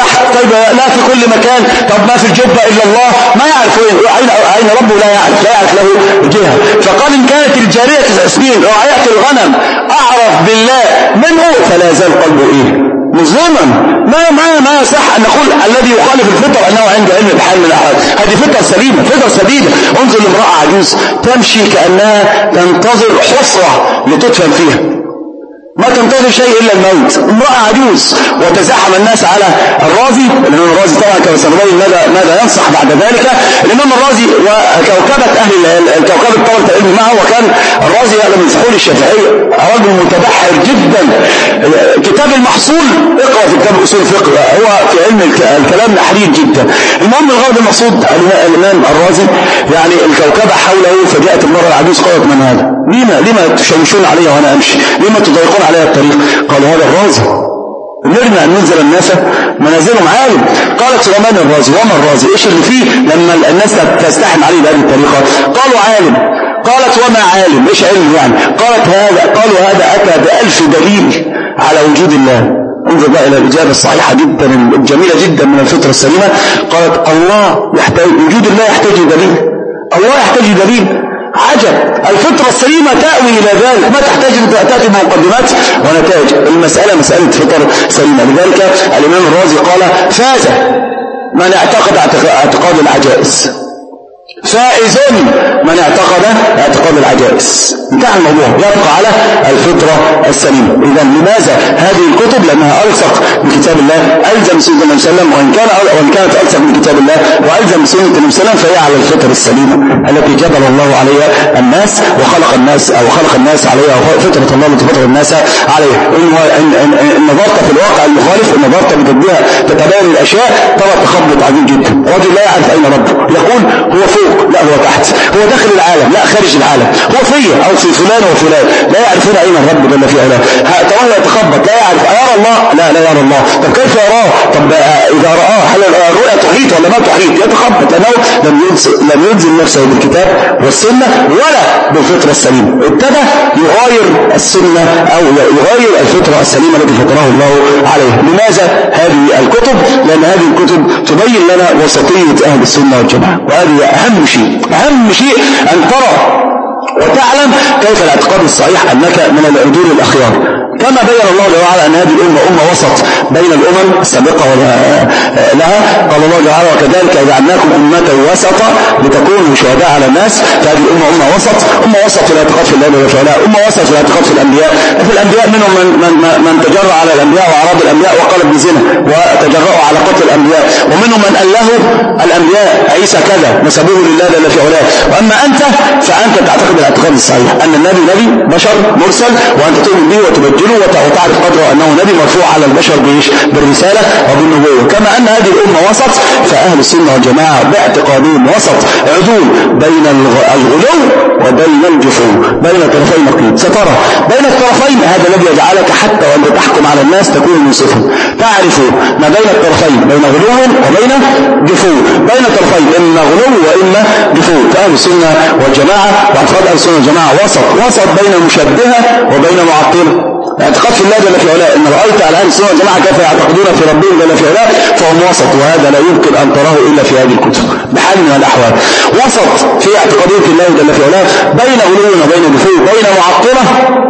Speaker 1: لا في كل مكان. طب ما في الجبة إلا الله، ما يعرف أين ربه، لا يعرف لا يعرف له جهة. فقال إن كانت الجارية تسع سنين راعية الغنم أعرف بالله منه فلا زال قلبه إيه مظلما. ما ما ما صح أن نقول الذي يخالف الفطر أنه عنده علم بحال من الأحوال. هذه فطرة سليمة، فطرة سديدة. انظر لامرأة عجوز تمشي كأنها تنتظر حفرة لتدفن فيها، ما تنتظر شيء إلا الموت. امرأة عجوز وتزاحم الناس على الرازي. الإمام الرازي طبعا كما سنبين ماذا ماذا ينصح بعد ذلك. الإمام الرازي وكوكبة أهل كوكبة طلبة العلم معه، وكان الرازي هذا من فحول الشافعية، رجل متبحر جدا. كتاب المحصول اقرأ في كتاب أصول الفقه، هو في علم الكلام نحرير جدا. المهم الغرض المقصود الإمام الرازي يعني الكوكبة حوله، فجاءت المرأة العجوز قالت من هذا؟ لما لما تشوشون علي وأنا أمشي؟ لما تضايقون علي الطريق؟ قالوا هذا الرازي، نرنا أن ننزل الناس منازلهم عالم. قالت سليمان الرازي وما الرازي؟ إيش اللي فيه لما الناس تستحم عليه بهذه الطريقة؟ قالوا عالم. قالت وما عالم؟ إيش علم يعني؟ قالت هذا قالوا هذا أتى بألف دليل على وجود الله. انظر بقى إلى الإجابة الصحيحة جدا الجميلة جدا من الفطرة السليمة. قالت الله يحتاج، وجود الله يحتاج دليل، الله يحتاج دليل. عجب، الفطرة السليمة تأوي إلى ذلك، ما تحتاج أن تأتي بمقدمات ونتائج. المسألة مسألة فطر سليمة. لذلك الإمام الرازي قال فاز من اعتقد اعتقاد العجائز، فائز من اعتقد اعتقاد العجائز. انتهى الموضوع، يبقى على الفطرة السليمة. إذا لماذا هذه الكتب؟ لأنها ألصق بكتاب الله، ألزم سنة النبي صلى الله عليه وسلم، وإن كان وإن كانت ألصق بكتاب الله وألزم سنة النبي صلى الله عليه وسلم، فهي على الفطرة السليمة التي جبل الله عليها الناس وخلق الناس أو خلق الناس عليها، فطرة الله التي فطر الناس عليها. إن نظرت في الواقع المخالف، إن نظرت بضدها تتبين الأشياء، ترى تخبط عظيم جدا. رجل لا يعرف أين ربه، يقول هو فوق، لا هو تحت، هو داخل العالم، لا خارج العالم، هو فيه أو في فلان وفلان، لا يعرفون أين الرب جل في علاه. تولى يتخبط، لا يعرف أيرى الله، لا لا يرى الله. طب كيف يراه؟ طب إذا رآه هل الرؤيا تحيط ولا ما تحيط؟ يتخبط لأنه لم يلزم لم يلزم نفسه بالكتاب والسنة ولا بالفطرة السليمة. ابتدى يغاير السنة أو يغاير الفطرة السليمة التي فطره الله عليه. لماذا هذه الكتب؟ لأن هذه الكتب تبين لنا وسطية أهل السنة والجماعة، وهذه أهم شيء. أهم شيء أن ترى وتعلم كيف الاعتقاد الصحيح أنك من العدول الأخيار، كما بين الله تعالى أن هذه الأمة أمة وسط بين الأمم السابقة لها. قال الله تعالى وكذلك جعلناكم أمة وسطا لتكونوا شهداء على الناس. فهذه الأمة أمة وسط، أمة وسط في الاعتقاد في الله وشهداء، أمة وسط في الاعتقاد في الأنبياء. في الأنبياء منهم من, من, من تجرأ على الأنبياء وأعراض الأنبياء وقال بزنا وتجرأوا على قتل الأنبياء، ومنهم من ألهوا الأنبياء عيسى كذا نسبوه لله جل في علاه. وأما أنت فأنت تعتقد الاعتقاد الصحيح أن النبي نبي بشر مرسل، وأنت تؤمن به وتبجله وتعرف قدره أنه نبي مرفوع على البشر بالرسالة وبالنبوة. كما أن هذه الأمة وسط، فأهل السنة والجماعة باعتقادهم وسط، عدول بين الغلو وبين الجفو، بين طرفين نقيض. سترى بين الطرفين هذا الذي يجعلك حتى وأنت تحكم على الناس تكون منصفا، تعرف ما بين الطرفين، بين غلو وبين جفو، بين الطرفين إما غلو وإما جفو. فأهل السنة والجماعة واعتقاد أهل السنة والجماعة وسط، وسط بين مشبهة وبين معطلة. اعتقاد في الله جل في علاه، إن رأيت على أهل السنة والجماعة كيف يعتقدون في ربهم جل في علاه فهم وسط، وهذا لا يمكن أن تراه إلا في هذه الكتب بحال من الأحوال. وسط في اعتقادهم في الله جل في علاه بين غلو وبين جفو، بين معطلة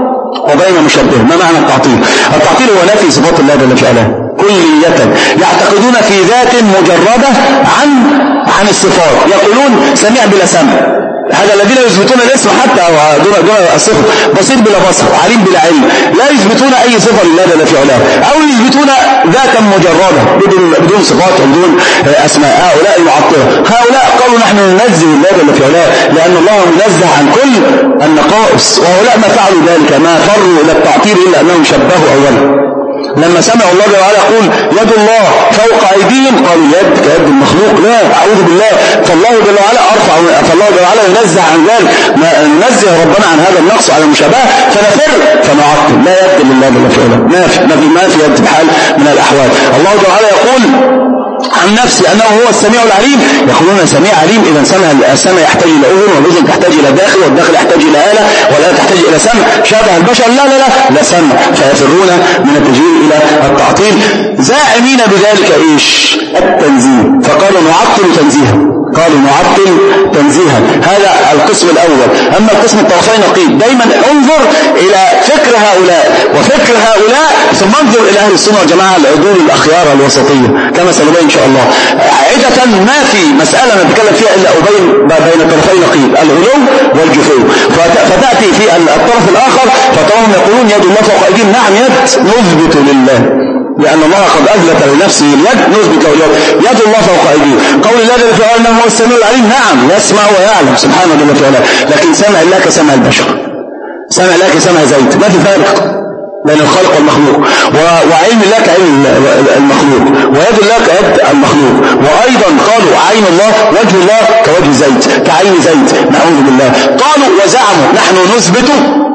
Speaker 1: وبين مشبه. ما معنى التعطيل؟ التعطيل هو نفي صفات الله جل في علاه كلية، يعتقدون في ذات مجردة عن عن الصفات، يقولون سميع بلا سمع، هذا الذين يثبتون الاسم حتى دون دون الصفه، بصير بلا بصر، عليم بلا علم، لا يثبتون اي صفه لله جل في علاه، او يثبتون ذاتا مجرده بدون بدون صفات وبدون اسماء. هؤلاء المعطله، هؤلاء قالوا نحن ننزه الله جل في علاه لان الله منزه عن كل النقائص، وهؤلاء ما فعلوا ذلك، ما فروا الى التعطيل الا انهم شبهوا اولا. لما سمعوا الله تعالى يقول يد الله فوق ايديهم قالوا يد كيد المخلوق، لا اعوذ بالله. فالله جل وعلا ارفع، فالله جل وعلا ينزه عن ذلك، ننزه ربنا عن هذا النقص على المشابهه، فنفر فنعطل، لا يد لله جل في علاه، ما في ما في يد بحال من الاحوال. الله جل وعلا يقول عن نفسه أنه هو السميع العليم. يقولون سميع عليم، إذا سمع السمع يحتاج إلى أذن، والأذن تحتاج إلى داخل، والداخل يحتاج إلى آلة، والآلة تحتاج إلى سمع. شابه البشر؟ لا لا لا لا سمع. فيفرون من التجهيل إلى التعطيل زاعمين بذلك إيش؟ التنزيه. فقالوا نعطل تنزيها، قالوا نعطل تنزيها. هذا القسم الأول. أما القسم الطرفين نقيض. دايما انظر إلى فكر هؤلاء وفكر هؤلاء، ثم انظر إلى أهل السنة والجماعة العدول الأخيار الوسطية كما سنبين إن شاء الله. عادة ما في مسألة نتكلم فيها إلا أبين بين الطرفين نقيض، الغلو والجفو. فتأتي في الطرف الآخر فتراهم يقولون يد الله فوق أيديهم. نعم، يد نثبت لله، لأن الله قد أثبت لنفسه اليد، نثبت له اليد. يد الله فوق أيديه. قول الله جل في علاه هو السميع العليم، نعم يسمع ويعلم سبحانه جل في علاه، لكن سمع الله كسمع البشر، سمع الله كسمع زيت. ما في فرق بين الخلق والمخلوق، وعلم الله كعلم المخلوق، ويد الله كيد المخلوق. وأيضا قالوا عين الله وجه الله كوجه زيت، كعين زيت، نعوذ بالله. قالوا وزعموا نحن نثبت،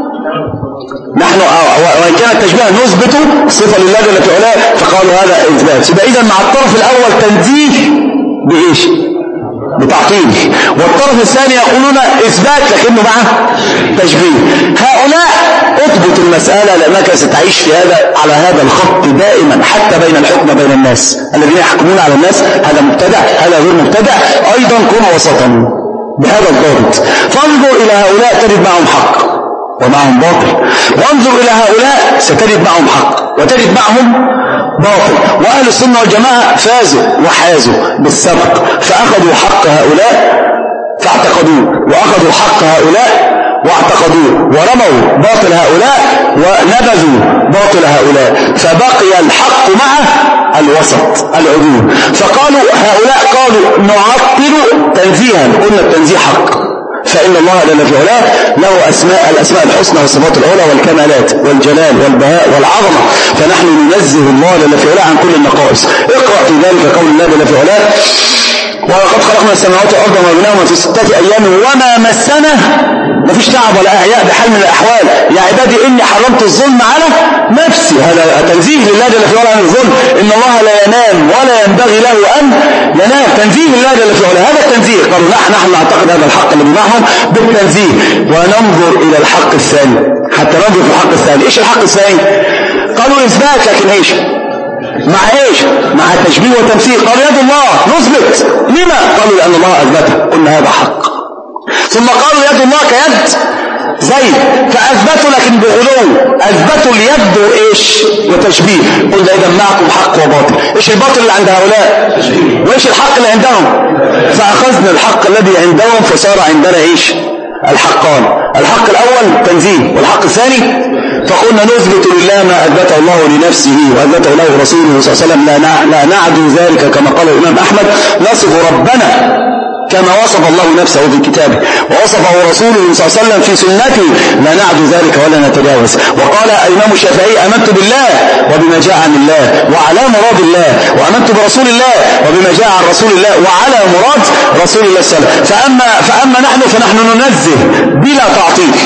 Speaker 1: نحن وإن كان التشبيه نثبت صفة لله جل في علاه، فقالوا هذا إثبات. يبقى إذا مع الطرف الأول تنزيه بإيش؟ بتعطيل. والطرف الثاني يقولون إثبات لكنه مع تشبيه. هؤلاء اضبط المسألة، لأنك ستعيش في هذا على هذا الخط دائما، حتى بين الحكم بين الناس الذين يحكمون على الناس، هذا مبتدع هذا غير مبتدع، أيضا كن وسطا بهذا الضابط. فانظر إلى هؤلاء تجد معهم حق ومعهم باطل، وانظر إلى هؤلاء ستجد معهم حق وتجد معهم باطل. وأهل السنة والجماعة فازوا وحازوا بالسبق، فأخذوا حق هؤلاء فاعتقدوه، وأخذوا حق هؤلاء واعتقدوه، ورموا باطل هؤلاء ونبذوا باطل هؤلاء، فبقي الحق مع الوسط العدول. فقالوا هؤلاء قالوا نعطل تنزيها، قلنا التنزيه حق، فإن الله جل في علاه له أسماء الأسماء الحسنى والصفات العلى والكمالات والجلال والبهاء والعظمة، فنحن ننزه الله جل في علاه عن كل النقائص. اقرأ في ذلك قول الله جل في علاه ولقد خلقنا السماوات والأرض وما بينهما في ستة أيام وما مسنا، ما فيش تعب ولا أعياء بحال من الأحوال. يا عبادي إني حرمت الظلم على نفسي، هذا تنزيه لله جل في علاه عن الظلم. إن الله لا ينام ولا ينبغي له أن ينام، تنزيه لله جل في علاه. هذا التنزيه قالوا نحن نحن نعتقد هذا الحق الذي معهم بالتنزيه. وننظر إلى الحق الثاني، حتى ننظر في الحق الثاني. إيش الحق الثاني؟ قالوا إثبات، لكن إيش؟ مع إيش؟ مع التشبيه والتمثيل. قالوا يد الله نثبت، لما؟ قالوا لأن الله أثبتها، قلنا هذا حق. ثم قالوا يد الله كيد زيد، فأثبتوا لكن بغلو، أثبتوا اليد وإيش؟ وتشبيه. قلنا إذا معكم حق وباطل. إيش الباطل اللي عند هؤلاء؟ وإيش الحق اللي عندهم؟ فأخذنا الحق الذي عندهم فصار عندنا إيش؟ الحقان. الحق الأول تنزيه، والحق الثاني فقلنا نثبت لله ما أثبته الله لنفسه وأثبته له رسوله صلى الله عليه وسلم، لا نعدو ذلك كما قال الإمام أحمد، نصف ربنا كما وصف الله نفسه في كتابه ووصفه رسوله صلى الله عليه وسلم في سنته، لا نعدو ذلك ولا نتجاوز. وقال الإمام الشافعي أمنت بالله وبما جاء عن الله وعلى مراد الله، وأمنت برسول الله وبما جاء عن رسول الله وعلى مراد رسول الله صلى الله عليه وسلم. فأما, فأما نحن فنحن ننزه بلا تعطيل،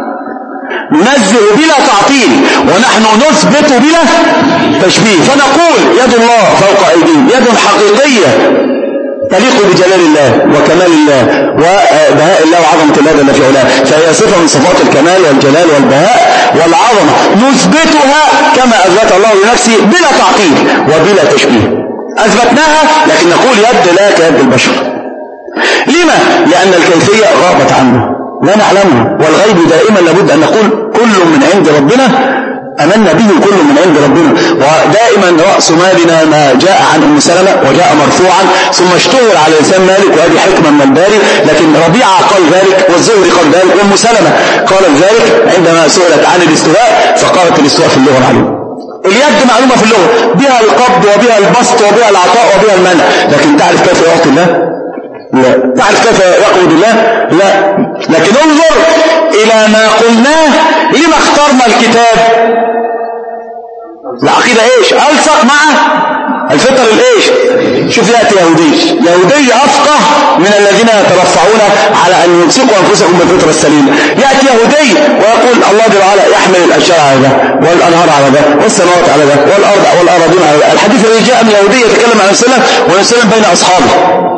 Speaker 1: ننزه بلا تعطيل، ونحن نثبت بلا تشبيه. فنقول يد الله فوق أيديهم، يد حقيقية تليق بجلال الله وكمال الله وبهاء الله وعظمة الله جل في علاه، فهي صفة من صفات الكمال والجلال والبهاء والعظمة، نثبتها كما أثبت الله لنفسه بلا تعطيل وبلا تشبيه. أثبتناها لكن نقول يد لا كيد البشر. لما؟ لأن الكيفية غابت عنه، لا نعلمها، والغيب دائما لابد أن نقول كل من عند ربنا، أمنا به كل من عند ربنا. ودائما رأس مالنا ما جاء عن أم سلمة وجاء مرفوعا ثم اشتهر على لسان مالك، وهذه حكمة من الباري، لكن ربيعة قال ذلك والزهري قال ذلك وأم سلمة قالت ذلك عندما سئلت عن الاستواء، فقالت الاستواء في اللغة العلوم. اليد معلومة في اللغة، بها القبض وبها البسط وبها العطاء وبها المنع، لكن تعرف كيف يعطي الله؟ لا. تعرف كيف يقبض الله؟ لا. لكن انظر إلى ما قلناه، لما اخترنا الكتاب؟ العقيدة ايش؟ ألصق مع الفطر الايش؟ شوف يأتي يهودي يهودي أفقه من الذين يترفعون على أن يمسكوا أنفسهم بالفطرة السليمة. يأتي يهودي ويقول الله جل وعلا يحمل الأشجار على ده والأنهار على ده والسماوات على ده والأرض والأراضين على ده. الحديث الذي جاء من يهودي يتكلم عن السلام ويسلم بين أصحابه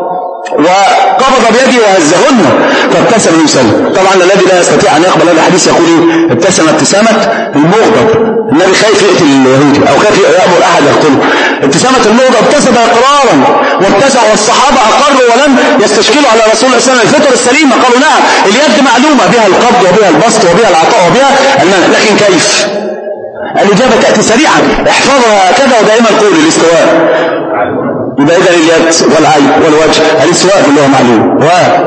Speaker 1: وقبض بيده وهزهن فابتسم يسلم. طبعا الذي لا يستطيع أن يقبل هذا الحديث يقول ابتسم ابتسامة المغضب. النبي خايف يقتل اليهودي أو خايف يأمر أحد يقتله. ابتسامة المغضب ابتسم إقرارا وابتسم والصحابة أقروا ولم يستشكلوا على رسول الله صلى الله عليه وسلم الفطر السليمة. قالوا نعم اليد معلومة بها القبض وبها البسط وبها العطاء وبها المنع، لكن كيف؟ الإجابة تأتي سريعا احفظها هكذا ودائما قول الاستواء. يبقى إذن اليد والعين والوجه الاستواء بالله معلوم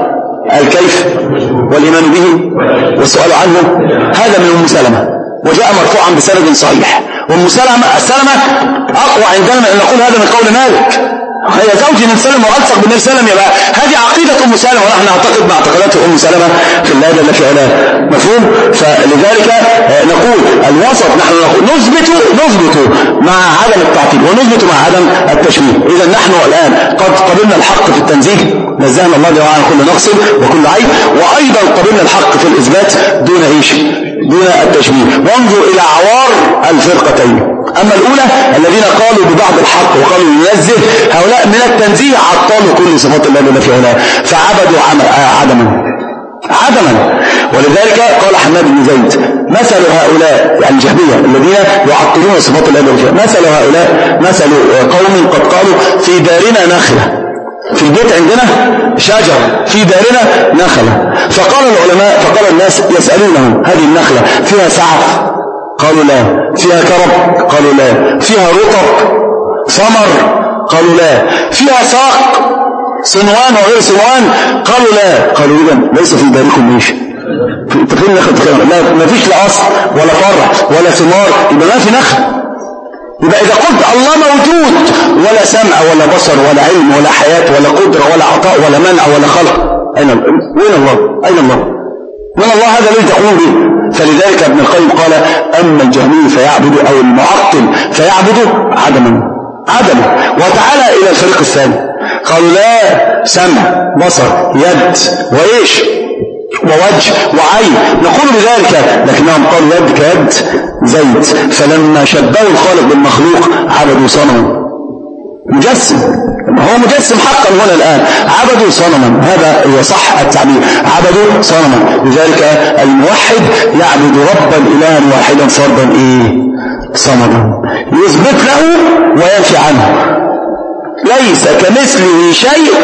Speaker 1: والكيف والإيمان به والسؤال عنه هذا من أم سلمة وجاء مرفوعا بسند صحيح. وأم سلمة أقوى عندنا من أن نقول هذا من قول مالك. هي زوج من سلمة وألصق بالنبي سلمة. يبقى هذه عقيدة أم سلمة ونحن نعتقد مع اعتقادات أم سلمة في الله جل في علاه. مفهوم؟ فلذلك نقول الوسط نحن نقول نثبت نثبت مع عدم التعطيل ونثبت مع عدم التشبيه. إذا نحن الآن قد قبلنا الحق في التنزيه نزهنا الله جل وعلا عن كل نقص وكل عيب، وأيضا قبلنا الحق في الإثبات دون إيش؟ دون التشبيه. وانظر إلى عوار الفرقتين. أما الأولى الذين قالوا ببعض الحق وقالوا ينزه هؤلاء من التنزيه عطلوا كل صفات الله جل في علاه فعبدوا عدما عدما. ولذلك قال حماد بن زيد مثل هؤلاء يعني الجهمية الذين يعطلون صفات الله جل في علاه مثل هؤلاء مثل قوم قد قالوا في دارنا نخلة، في البيت عندنا شجر في دارنا نخلة. فقال العلماء فقال الناس يسألونه هذه النخلة فيها سعف؟ قالوا لا. فيها كرب؟ قالوا لا. فيها رطب ثمر؟ قالوا لا. فيها ساق صنوان وغير صنوان؟ قالوا لا. قالوا إذن ليس في داركم ايش؟ انت فين نخلة كلام؟ لا ما فيش لا اصل ولا فرع ولا ثمار، يبقى ما في نخلة. يبقى إذا قلت الله موجود ولا سمع ولا بصر ولا علم ولا حياة ولا قدرة ولا عطاء ولا منع ولا خلق، أين وين الله؟ أين الله؟ من الله هذا الذي تقول به. فلذلك ابن القيم قال أما الجهمي فيعبد أو المعطل فيعبد عدما عدما. وتعالى إلى الفريق الثاني قالوا لا سمع بصر يد وإيش ووجه وعين نقول بذلك، لكنهم قالوا يد كيد زيت. فلما شبهوا الخالق بالمخلوق عبدوا صنما مجسم، هو مجسم حقا هنا الآن، عبدوا صنما، هذا هو صح التعبير، عبدوا صنما. لذلك الموحد يعبد ربا إلها واحدا فردا إيه صمدا يثبت له وينفي عنه، ليس كمثله شيء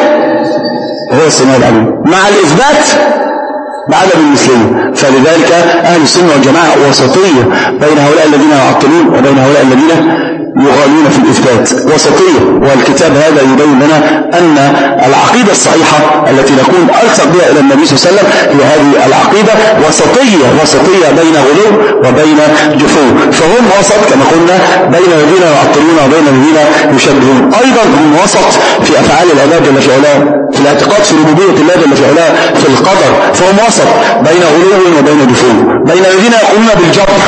Speaker 1: هو السميع العليم، مع الإثبات بعدم المثلية. فلذلك أهل السنة والجماعة وسطية بين هؤلاء الذين يعطلون وبين هؤلاء الذين يغالون في الإثبات، وسطية. والكتاب هذا يبين لنا أن العقيدة الصحيحة التي نكون ألصق بها إلى النبي صلى الله عليه وسلم هي هذه العقيدة وسطية، وسطية بين غلو وبين جفو. فهم وسط كما قلنا بين الذين يعطلون وبين الذين يشبهون. أيضا هم وسط في أفعال العباد جل في علاه، في الاعتقاد في ربوبية الله جل في علاه، في القدر. فهم وسط بين غلو وبين جفو، بين الذين يقولون بالجبر،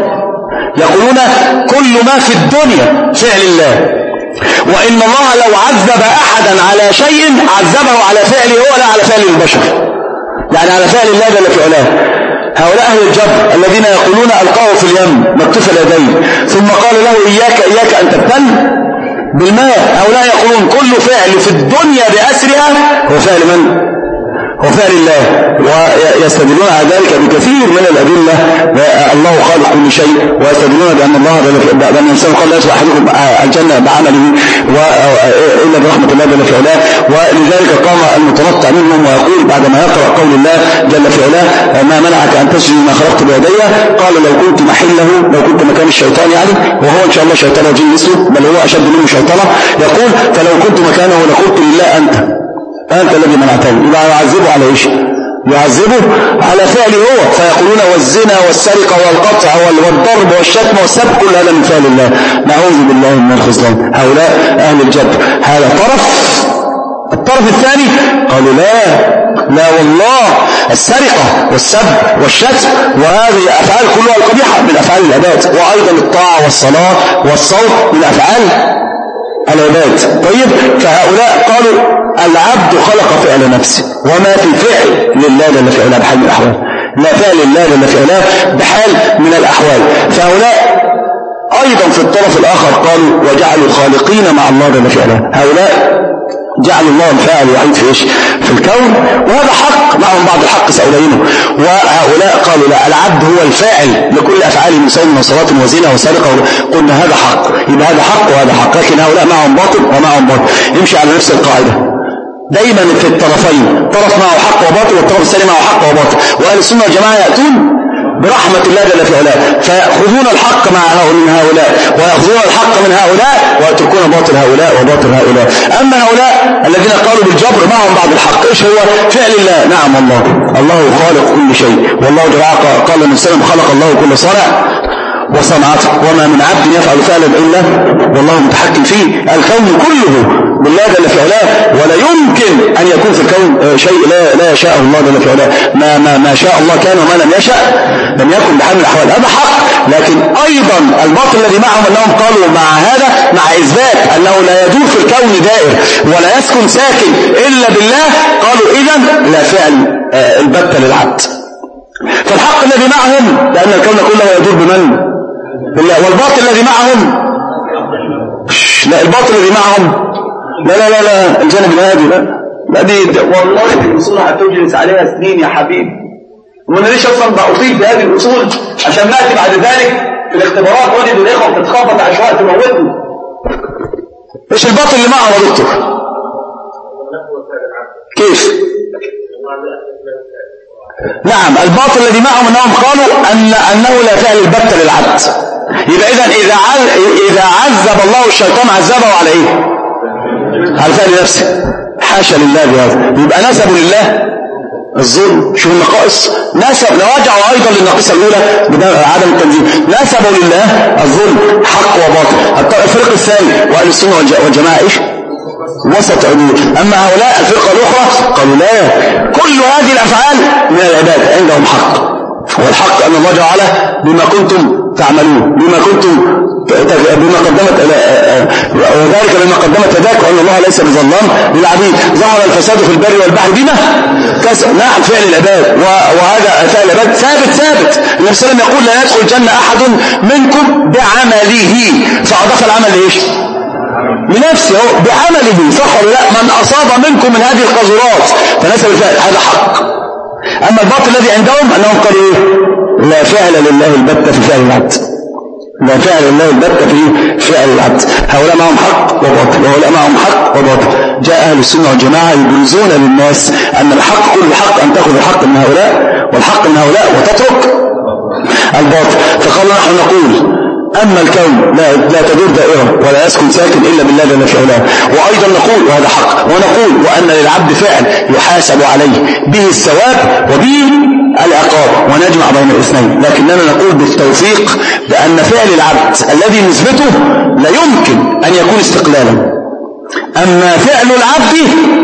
Speaker 1: يقولون كل ما في الدنيا فعل الله، وإن الله لو عذب أحدا على شيء عذبه على فعله هو لا على فعل البشر، يعني على فعل الله جل في علاه. هؤلاء أهل الجبر الذين يقولون ألقاه في اليم مكتوف اليدين ثم قال له إياك إياك أن تبتل بالماء. هؤلاء يقولون كل فعل في الدنيا بأسرها هو فعل من؟ هو فعل الله، ويستدلون على ذلك بكثير من الأدلة. الله خالق كل شيء، ويستدلون بأن الله بأن الإنسان قال لا يدخل أحدكم الجنة بعمله إلا برحمة الله جل في علاه. ولذلك قام المتنطع منهم ويقول بعدما يقرأ قول الله جل في علاه ما منعك أن تسجد ما خلقت بيدي، قال لو كنت محله لو كنت مكان الشيطان يعني، وهو إن شاء الله شيطان وجن مثله بل هو أشد منه شيطانة، يقول فلو كنت مكانه لقلت لله أنت أنت الذي منعتني. يبقى يعذبه على إيش؟ يعذبه على فعله هو. فيقولون والزنا والسرقة والقطع والضرب والشتم والسب كل هذا من فعل الله، نعوذ بالله من الخذلان. هؤلاء أهل الجبر. هذا طرف. الطرف الثاني قالوا لا لا والله، السرقة والسب والشتم وهذه أفعال كلها القبيحة من أفعال العباد، وأيضا الطاعة والصلاة والصوم من أفعال العباد. طيب، فهؤلاء قالوا العبد خلق فعل نفسه، وما في فعل لله جل في علاه بحال من الأحوال، لا فعل لله جل في علاه بحال من الأحوال. فهؤلاء أيضا في الطرف الآخر قالوا وجعلوا خالقين مع الله جل في علاه، هؤلاء جعلوا الله الفاعل الوحيد في ايش؟ في الكون، وهذا حق، معهم بعض الحق سأبينه. وهؤلاء قالوا لا، العبد هو الفاعل لكل أفعاله من صوم وصلاة وزنا وسرقة، قلنا هذا حق، يبقى هذا حق وهذا حق، لكن هؤلاء معهم باطل ومعهم باطل، يمشي على نفس القاعدة دايما في الطرفين، طرف معه حق وباطل والطرف الثاني معه حق وباطل. وأهل السنة والجماعة يأتون برحمة الله جل في علاه، فيأخذون الحق مع من هؤلاء ويأخذون الحق من هؤلاء ويتركون باطل هؤلاء وباطل هؤلاء. أما هؤلاء الذين قالوا بالجبر معهم بعض الحق، إيش هو؟ فعل الله. نعم الله، الله خالق كل شيء، والله جل قال النبي صلى الله عليه وسلم خلق الله كل صانع وصنعته، وما من عبد يفعل فعلا إلا والله متحكم فيه. الكون كله بالله جل في علاه، ولا يمكن أن يكون في الكون شيء لا لا يشاء الله جل في علاه، ما ما ما شاء الله كان وما لم يشاء لم يكن بحال من الأحوال، هذا حق. لكن أيضا الباطل الذي معهم أنهم قالوا مع هذا، مع إثبات أنه لا يدور في الكون دائر ولا يسكن ساكن إلا بالله، قالوا إذن لا فعل البتة للعبد. فالحق الذي معهم لأن الكون كله يدور بمن؟ بالله. والباطل الذي معهم لا، الباطل الذي معهم لا لا لا لا الجانب الهادي، لا لا دي والله الأصول هتجلس عليها سنين يا حبيبي، وأنا ليش أصلا بأطيب بهذه الأصول عشان نأتي بعد ذلك في الاختبارات وجدوا الإخوة بتتخبط عشواء تموتني. إيش الباطل اللي معهم يا دكتور؟ كيف؟ نعم، الباطل الذي معهم أنهم قالوا أن أنه لا فعل البتة للعبد. يبقى إذن إذا إذا عذب الله الشيطان عذبه على إيه؟ على فعل نفسه. حاشا لله بهذا، يبقى نسبوا لله الظلم. شوف النقائص، نسب رجعوا أيضا للناقصة الأولى عدم التنزيل، نسبوا لله الظلم حق وباطل. الفريق الثاني وأهل السنة والجماعة إيش؟ وسط عدول. أما هؤلاء الفرقة الأخرى قالوا لا، كل هذه الأفعال من العباد عندهم حق، والحق أن الله جعل بما كنتم تعملون، بما كنتم بما قدمت وذلك بما قدمت يداك، وأن الله ليس بظلام للعبيد. ظهر الفساد في البر والبحر بما كسب. نعم، فعل العباد، وهذا فعل العباد ثابت ثابت. النبي صلى الله عليه وسلم يقول لا يدخل الجنة أحد منكم بعمله، فأضاف العمل لإيش؟ لنفسه بعمله، صح ولا لا؟ من أصاب منكم من هذه القذورات فنسب الفعل، هذا حق. أما الباطل الذي عندهم أنهم قالوا إيه؟ لا فعل لله البتة في فعل العبد، لا فعل لله البتة في فعل العبد. هؤلاء معهم حق وباطل، وهؤلاء معهم حق وباطل. جاء أهل السنة والجماعة يبرزون للناس أن الحق كل الحق أن تأخذ الحق من هؤلاء والحق من هؤلاء وتترك الباطل. فقالوا نحن نقول أما الكون لا, لا تدور دائرة ولا يسكن ساكن إلا بالله جل في علاه. وأيضا نقول وهذا حق، ونقول وأن للعبد فعل يحاسب عليه به الثواب وبه العقاب، ونجمع بين الاثنين. لكننا نقول بالتوفيق بأن فعل العبد الذي نسبته لا يمكن أن يكون استقلالا، أما فعل العبد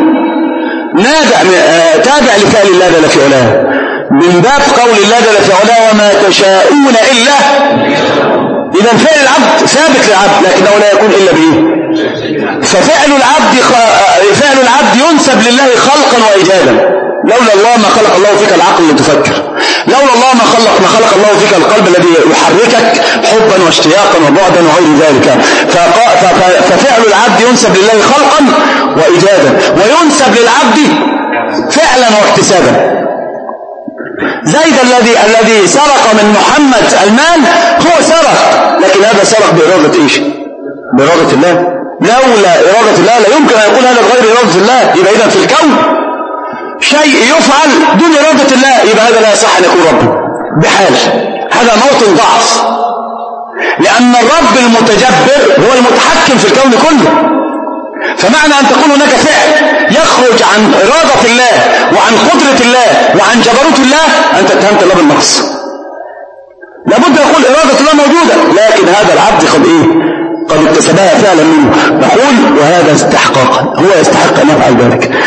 Speaker 1: تابع لفعل الله جل في علاه، من باب قول الله جل في علاه وما تشاءون إلا. إذا فعل العبد ثابت للعبد لكنه لا يكون إلا به. ففعل العبد فعل العبد ينسب لله خلقا وإيجادا. لولا الله ما خلق الله فيك العقل لتفكر، لولا الله ما خلق ما خلق الله فيك القلب الذي يحركك حبا واشتياقا وبعدا وغير ذلك. ففعل العبد ينسب لله خلقا وإيجادا، وينسب للعبد فعلا واحتسابا. زيد الذي الذي سرق من محمد المال هو سرق، لكن هذا سرق بإرادة إيش؟ بإرادة الله. لولا إرادة الله لا يمكن أن يكون هذا بغير إرادة الله. يبقى إذا في الكون شيء يفعل دون إرادة الله، يبقى هذا لا يصح أن يكون رب بحال. هذا موطن ضعف، لأن الرب المتجبر هو المتحكم في الكون كله. فمعنى أن تكون هناك فعل يخرج عن إرادة الله وعن قدرة الله وعن جبروت الله، أنت اتهمت الله بالنقص. لابد يقول إرادة الله موجودة، لكن هذا العبد قد إيه؟ قد اكتسبها فعلا منه. نقول وهذا استحقاقا، هو يستحق أن يفعل ذلك.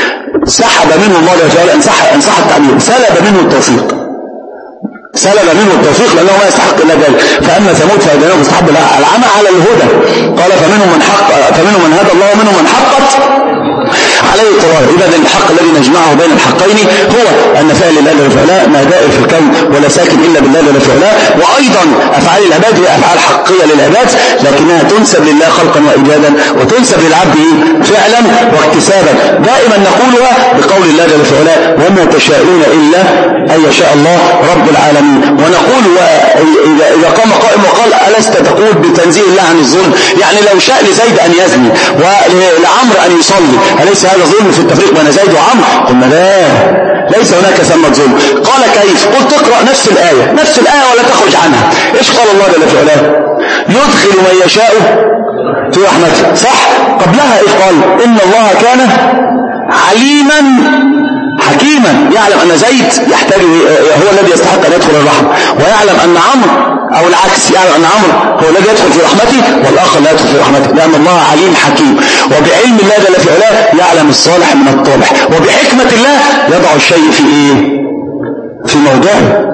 Speaker 1: سحب منه الله جل وعلا، ان صح التعبير، سلب منه التوفيق، سلب منه التوفيق لأنه ما يستحق إلا ذلك. فأما ثمود فهديناهم فاستحب العمى على الهدى، قال فمنهم من حق فمنهم من هدى الله ومنهم من حقت عليه الضلالة. إذا الحق الذي نجمعه بين الحقين هو أن فعل الله جل وعلا ما دائر في الكون ولا ساكن إلا بالله جل وعلا، وأيضا أفعال العباد هي أفعال حقيقية للعباد لكنها تنسب لله خلقا وإيجادا وتنسب للعبد فعلا واكتسابا. دائما نقولها بقول الله جل وعلا وما تشاءون إلا أن يشاء الله رب العالمين. ونقول إذا قام قائم وقال ألست تقول بتنزيه الله عن الظلم، يعني لو شاء لزيد أن يزني ولعمر أن يصلي أليس هذا ظلم في التفريق بين زيد وعمر؟ قلنا لا، ليس هناك ثمة ظلم. قال كيف؟ قلت اقرأ نفس الآية نفس الآية ولا تخرج عنها. إيش قال الله جل وعلا؟ يدخل من يشاء في رحمته، صح؟ قبلها إيش قال؟ إن الله كان عليما حكيما، يعلم أن زيد يحتاج هو الذي يستحق أن يدخل الرحمة، ويعلم أن عمرو أو العكس يعلم أن عمرو هو الذي يدخل في رحمته والآخر لا يدخل في رحمته، لأن الله عليم حكيم. وبعلم الله جل في علاه يعلم الصالح من الطالح، وبحكمة الله يضع الشيء في إيه؟ في موضعه.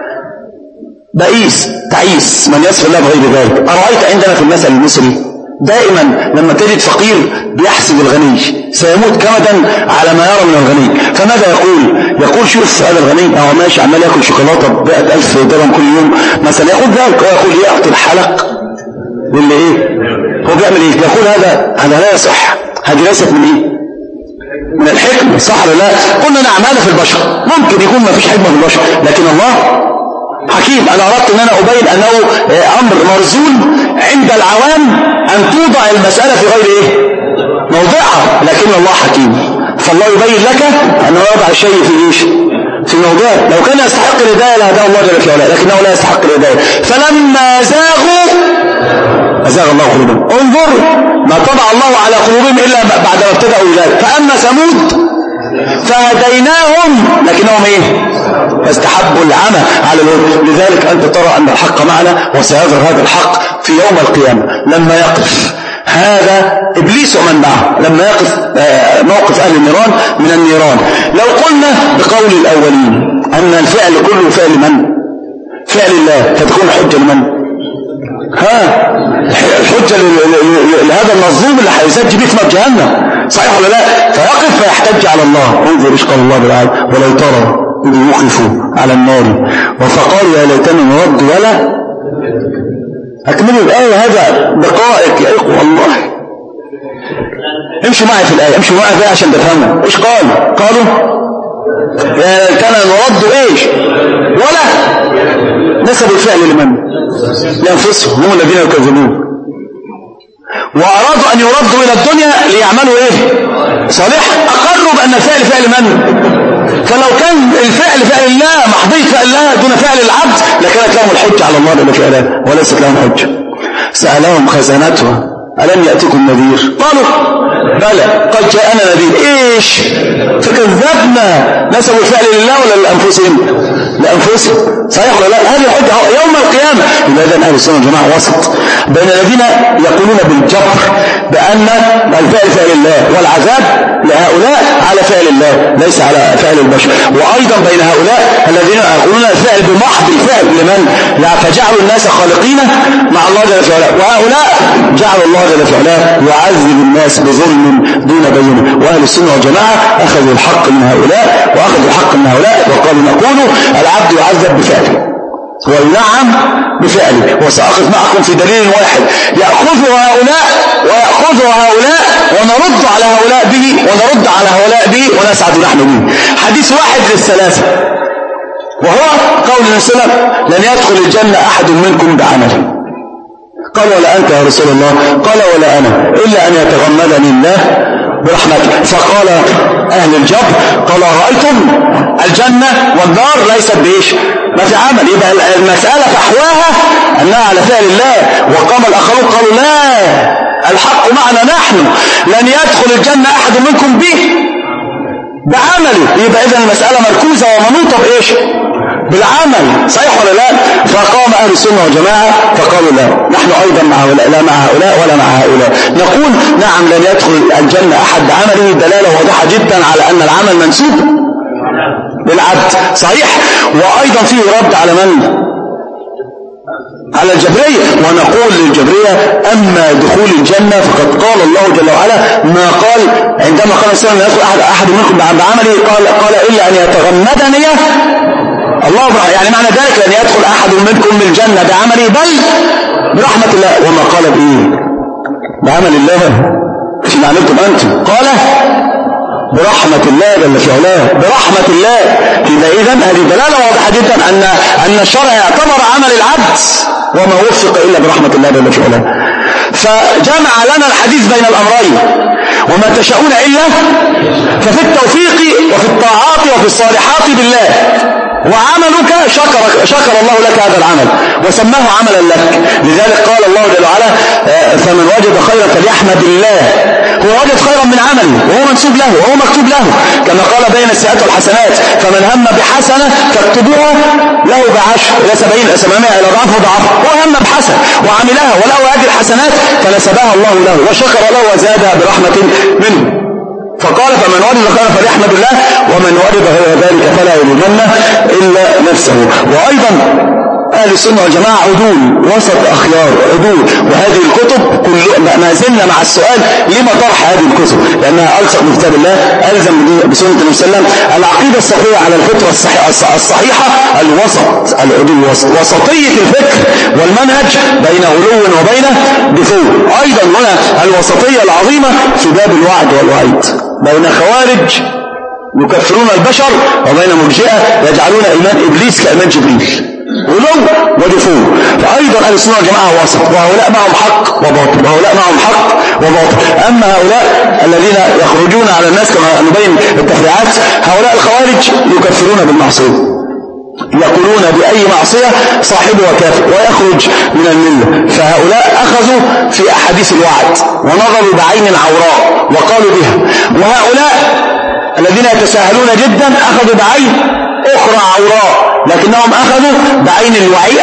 Speaker 1: بئيس تعيس من يصف الله بغير ذلك. أرأيت عندنا في المثل المصري دائما لما تجد فقير بيحسب الغني سيموت كمدا على ما يرى من الغني، فماذا يقول؟ يقول شوف هذا الغني هو ماشي عمال ياكل شوكولاته بمئة ألف درهم كل يوم مثلا، يقول ذلك ويقول يعطي الحلق واللي ايه هو بيعمل ايه؟ يقول هذا هذا لا يصح، هذه ليست من ايه؟ من الحكمة، صح ولا لا؟ قلنا نعم هذا في البشر ممكن يكون ما فيش حكمة في البشر، لكن الله حكيم. أنا أردت أن أنا أبين أنه أمر مرزول عند العوام أن توضع المسألة في غير إيه؟ موضعها، لكن الله حكيم، فالله يبين لك أنه يضع الشيء في إيش؟ في موضعه. لو كان يستحق الهداية لهداه الله جل وعلا، لكنه لا يستحق الهداية. فلما زاغوا أزاغ الله قلوبهم. انظر ما طبع الله على قلوبهم إلا بعد ما ابتدأوا ذلك. فأما ثمود فهديناهم لكنهم ايه؟ فاستحبوا العمى على الهدى. لذلك أنت ترى أن الحق معنا وسيظهر هذا الحق في يوم القيامة لما يقف هذا إبليس ومن معه، لما يقف موقف أهل النيران من النيران. لو قلنا بقول الأولين أن الفعل كله فعل من؟ فعل الله، فتكون حجة لمن؟ ها الحجة لهذا المظلوم اللي هيسجل بيه في نار جهنم، صحيح ولا لا؟ فيقف فيحتج على الله. انظر ايش قال الله بالعالم ولو ترى إذ يوقفوا على النار وفقالوا يا ليتنا نرد ولا أكملوا الآية. هذا دقائق يا إخوة والله، امشوا معي في الآية، امشوا معي في الآية عشان تفهموا ايش قالوا. قالوا يا ليتنا نرد ايش ولا نسبوا الفعل لمن؟ لأنفسهم، هم الذين يكذبون، وأرادوا أن يردوا إلى الدنيا ليعملوا إيه؟ صالح. أقروا بأن الفعل فعل من؟ فلو كان الفعل فعل الله محضية فعل الله دون فعل العبد لكانت لهم الحجة على الله جل وعلا، وليست لهم حجة. سألهم خزنتها ألم يأتكم نذير؟ قالوا بلى قد جاءنا نذير. إيش؟ فكذبنا. نسبوا الفعل لله ولا لأنفسهم؟ لأنفسهم، صحيح ولا لا؟ هذه الحجة يوم القيامة. إذا أهل السنة والجماعة وسط بين الذين يقولون بالجبر بأن الفعل فعل الله والعذاب لهؤلاء على فعل الله ليس على فعل البشر، وأيضا بين هؤلاء الذين يقولون الفعل بمحض الفعل لمن؟ فجعلوا الناس خالقين مع الله جل وعلا، وهؤلاء جعلوا الله جل وعلا يعذب الناس بظلم دون بينه. وأهل السنة والجماعة أخذوا الحق من هؤلاء وأخذوا الحق من هؤلاء وقالوا نقول العبد يعذب بفعله وينعم بفعله. وسأخذ معكم في دليل واحد يأخذه هؤلاء ويأخذه هؤلاء ونرد على هؤلاء به ونرد على هؤلاء به ونسعد نحن به. حديث واحد للثلاثة وهو قول النبي صلى الله عليه وسلم لن يدخل الجنة أحد منكم بعمله. قال ولا أنت يا رسول الله؟ قال ولا أنا إلا أن يتغمدني الله برحمته. فقال أهل الجبر قال رأيتم الجنة والنار ليست بإيش؟ ما في عمل. يبقى المسألة فحواها أنها على فعل الله. وقام الآخرون قالوا لا الحق معنا نحن، لن يدخل الجنة أحد منكم به بعمله، يبقى إذن المسألة مركوزة ومنوطة بإيش؟ بالعمل، صحيح ولا لا؟ فقام أهل السنة والجماعة فقالوا لا، نحن أيضا مع هؤلاء، لا مع هؤلاء ولا مع هؤلاء. نقول نعم لن يدخل الجنة أحد بعمله، دلالة واضحة جدا على أن العمل منسوب للعبد، صحيح. وأيضا فيه رد على من؟ على الجبرية. ونقول للجبرية أما دخول الجنة فقد قال الله جل وعلا ما قال عندما قال السلام لا يدخل أحد, أحد منكم بعمله، قال, قال إلا أن يتغمدني الله برحمة، يعني معنى ذلك لن يدخل أحد منكم من الجنة بعمله بل برحمة الله. وما قال بإيه؟ بعمل الله فيما عملتم أنتم، قال برحمة الله جل في علاه، برحمة الله. إذن هذه دلالة واضحة جدا أن أن الشرع يعتبر عمل العبد وما وفق إلا برحمة الله جل في علاه. فجمع لنا الحديث بين الأمرين، وما تشاءون إلا ففي التوفيق وفي الطاعات وفي الصالحات بالله، وعملك شكر, شكر الله لك هذا العمل وسماه عملا لك. لذلك قال الله جل وعلا فمن وجد خيرا فليحمد الله، هو وجد خيرا من عمله وهو منسوب له وهو مكتوب له، كما قال بين السيئات والحسنات فمن هم بحسنة فاكتبوها له بعشر إلى سبعين إلى ثمانمائة إلى ضعف وضعف، هو هم بحسنة وعملها وله أجر حسنات فنسبها الله له وشكر له وزادها برحمة منه. فقال فمن وجد خيرا فليحمد الله ومن وجد غير ذلك فلا يلومن إلا نفسه. وأيضا أهل السنة والجماعة عدول وسط أخيار عدول، وهذه الكتب كل ما زلنا مع السؤال لما طرح هذه الكتب، لأنها ألصق بكتاب الله، ألزم بسنة النبي صلى الله عليه وسلم. العقيدة الصحيحة على الفطرة الصحيحة الوسط، العدول الوسط، وسطية الفكر والمنهج بين غلو وبين دفور. أيضا هنا الوسطية العظيمة في باب الوعد والوعيد بين خوارج يكفرون البشر وبين مرجئة يجعلون إيمان إبليس كإيمان جبريل، غلو ودفور. فأيضا أهل السنة والجماعة وسط، وهؤلاء معهم حق وباطل، وهؤلاء معهم حق وباطل. أما هؤلاء الذين يخرجون على الناس كما نبين التفريعات، هؤلاء الخوارج يكفرون بالمعصية، يقولون بأي معصية صاحبها كافر ويخرج من الملة. فهؤلاء أخذوا في أحاديث الوعد ونظروا بعين عوراء وقالوا بها، وهؤلاء الذين يتساهلون جدا أخذوا بعين أخرى عوراء لكنهم أخذوا بعين الوعيد.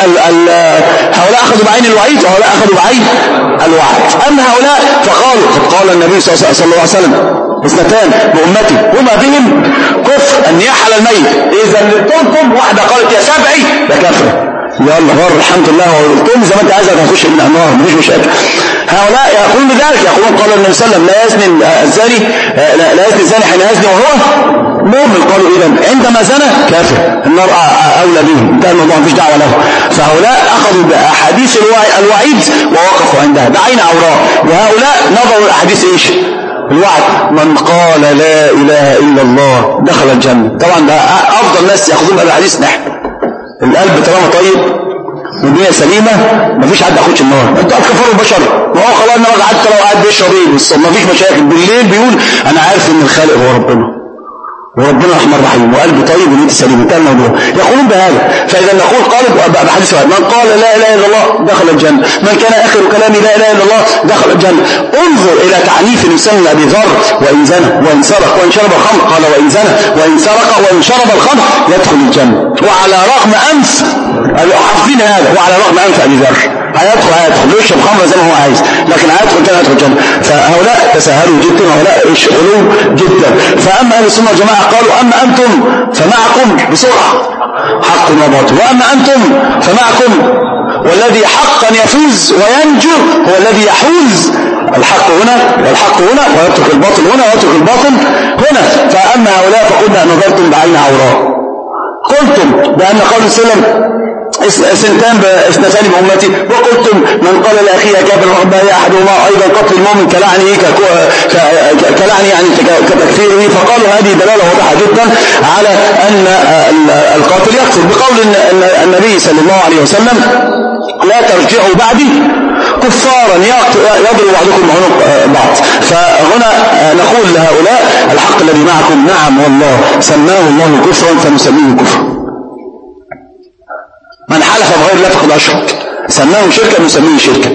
Speaker 1: هؤلاء أخذوا بعين الوعيد وهؤلاء أخذوا بعين الوعد. أما هؤلاء فقالوا قد قال النبي صلى الله عليه وسلم اثنتان بأمتي هما بهم كفر أن يحل الميت، إذا قلتم واحدة قالت يا سبعي ده كفر، يلا بر الحمد لله وقلتم زي ما انت عايزة هتخش من النار مفيش مشاكل. هؤلاء يقولون بذلك، يقولون قال النبي صلى الله عليه وسلم لا يزني الزاني لا يزني الزاني حين يزني وهو مؤمن. قالوا إذا عندما زنى كافر النار أولى به، انتهى الموضوع مفيش دعوة له. فهؤلاء أخذوا بأحاديث الوعيد ووقفوا عندها بعين عوراء، وهؤلاء نظروا الأحاديث إيش؟ الوعد. من قال لا إله إلا الله دخل الجنة. طبعا ده أفضل ناس يأخذون بالحديث نحن، القلب طالما طيب والدنيا سليمة مفيش حد يخش النار. انتوا هتكفروا البشر، وهو خلاص النار حتى لو قاعد بيشرب ايه مفيش مشاكل. بالليل بيقول انا عارف ان الخالق هو ربنا وربنا الرحمن الرحيم وقلبه طيب ونيته سليمه، انتهى الموضوع. يقولون بهذا. فاذا نقول قال بحديث واحد من قال لا اله الا الله دخل الجنه، من كان اخر كلامه لا اله الا الله دخل الجنه. انظر الى تعنيف الانسان لابي ذر، وان زنى وان سرق وان شرب الخمر، قال وان زنى وان سرق وان شرب الخمر يدخل الجنه. وعلى رغم انف حافظين هذا، وعلى رغم انف ابي ذر هيدخل هيدخل يشرب خمر زي ما هو عايز، لكن هيدخل كان هيدخل الجنه. فهؤلاء تساهلوا جدا وهؤلاء يشغلوا جدا. فاما اهل السنه والجماعه قالوا اما انتم فمعكم بسرعه حق وباطل، واما انتم فمعكم والذي حقا يفوز وينجو هو الذي يحوز الحق هنا والحق هنا ويترك الباطل هنا ويترك الباطل هنا. فاما هؤلاء فقلنا نظرتم بعين عوراء، قلتم بان قول السلم سنتان باثنتان بأمتي، وقلتم من قال لأخيه كافر فقد بايع أحدهما أيضا قتل المؤمن كلعنه كلعنه يعني كتكفيره. فقالوا هذه دلالة واضحة جدا على أن القاتل يكفر، بقول النبي صلى الله عليه وسلم لا ترجعوا بعدي كفارا يضرب بعضكم عنق بعض. فهنا نقول لهؤلاء الحق الذي معكم نعم والله سماه الله كفرا فنسميه كفرا. من حلف بغير الله فقد أشرك، سماه شركا نسميه شركا.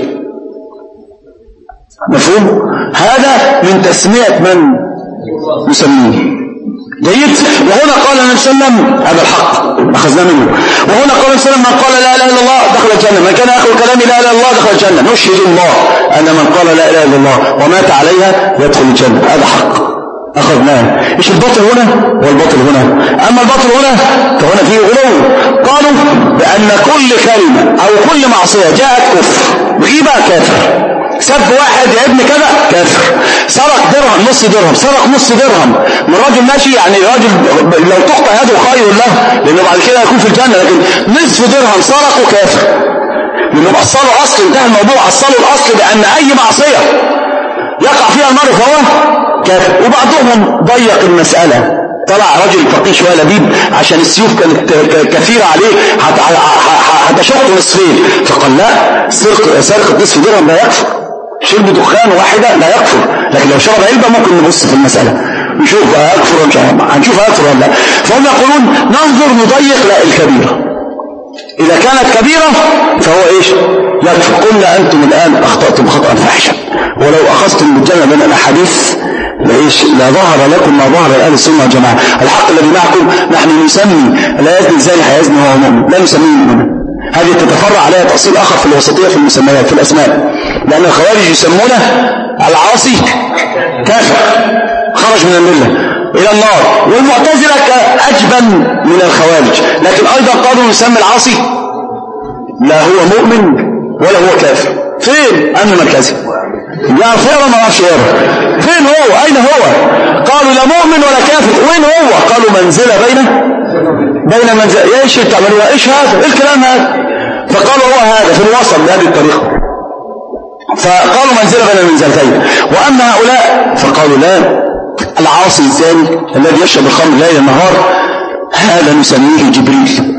Speaker 1: مفهوم؟ هذا من تسمية من نسميه. جيد. وهنا قال النبي صلى الله عليه وسلم هذا الحق أخذنا منه. وهنا قال النبي صلى الله عليه وسلم من قال لا إله إلا الله دخل الجنة، من كان آخر كلامه لا إله إلا الله دخل الجنة. نشهد الله أن من قال لا إله إلا الله ومات عليها يدخل الجنة. هذا حق أخذناه. إيش الباطل هنا والباطل هنا؟ أما الباطل هنا فهنا فيه غلو. قالوا بأن كل كلمة أو كل معصية جاءت كفر. غيبة كافر، سب واحد يا ابن كذا كافر، سرق درهم نص درهم، سرق نص درهم من راجل ماشي، يعني راجل لو تقطع يده خير له لأنه بعد كده يكون في الجنة، لكن نصف درهم سرقه كافر لأنه أصله أصل. انتهى الموضوع، أصله الأصل بأن أي معصية يقع فيها المرء فهو كافر. وبعضهم ضيق المسألة، طلع رجل فقيه شويه لبيب عشان السيوف كانت كثيره عليه هتشق نصفين، فقال لا، سرقه نصف درهم لا يكفر، شرب دخان واحده لا يكفر، لكن لو شرب علبه ممكن نبص في المساله نشوف يكفر ان شاء الله، هنشوف يكفر ولا لا. فهم يقولون ننظر نضيق لا الكبيره، اذا كانت كبيره فهو ايش يكفر. قلنا انتم الان اخطاتم خطأ فاحشا، ولو اخذتم بالجمع بين الاحاديث لإيش لا ظهر لكم ما ظهر لأهل السنة والجماعة. الحق الذي معكم نحن نسمي لا يزني الزاني حيزني وهو مؤمن، لا نسميه مؤمنا. هذه تتفرع عليها تأصيل آخر في الوسطية في المسميات في الأسماء، لأن الخوارج يسمونه العاصي كافر خرج من الملة إلى النار، والمعتزلة أجبن من الخوارج، لكن أيضا قالوا نسمي العاصي لا هو مؤمن ولا هو كافر. فين أمن مركزي يعرف يرى ما يعرفش يرى، فين هو أين هو؟ قالوا لا مؤمن ولا كافر، وين هو؟ قالوا منزلة بين بين منزلة. يا ايش تعملوا ايش هذا؟ ايه الكلام هذا؟ فقالوا هو هذا في الوسط بهذه الطريقة، فقالوا منزلة بين المنزلتين. وأما هؤلاء فقالوا لا، العاصي الزاني الذي يشرب الخمر ليل النهار هذا نسميه جبريل.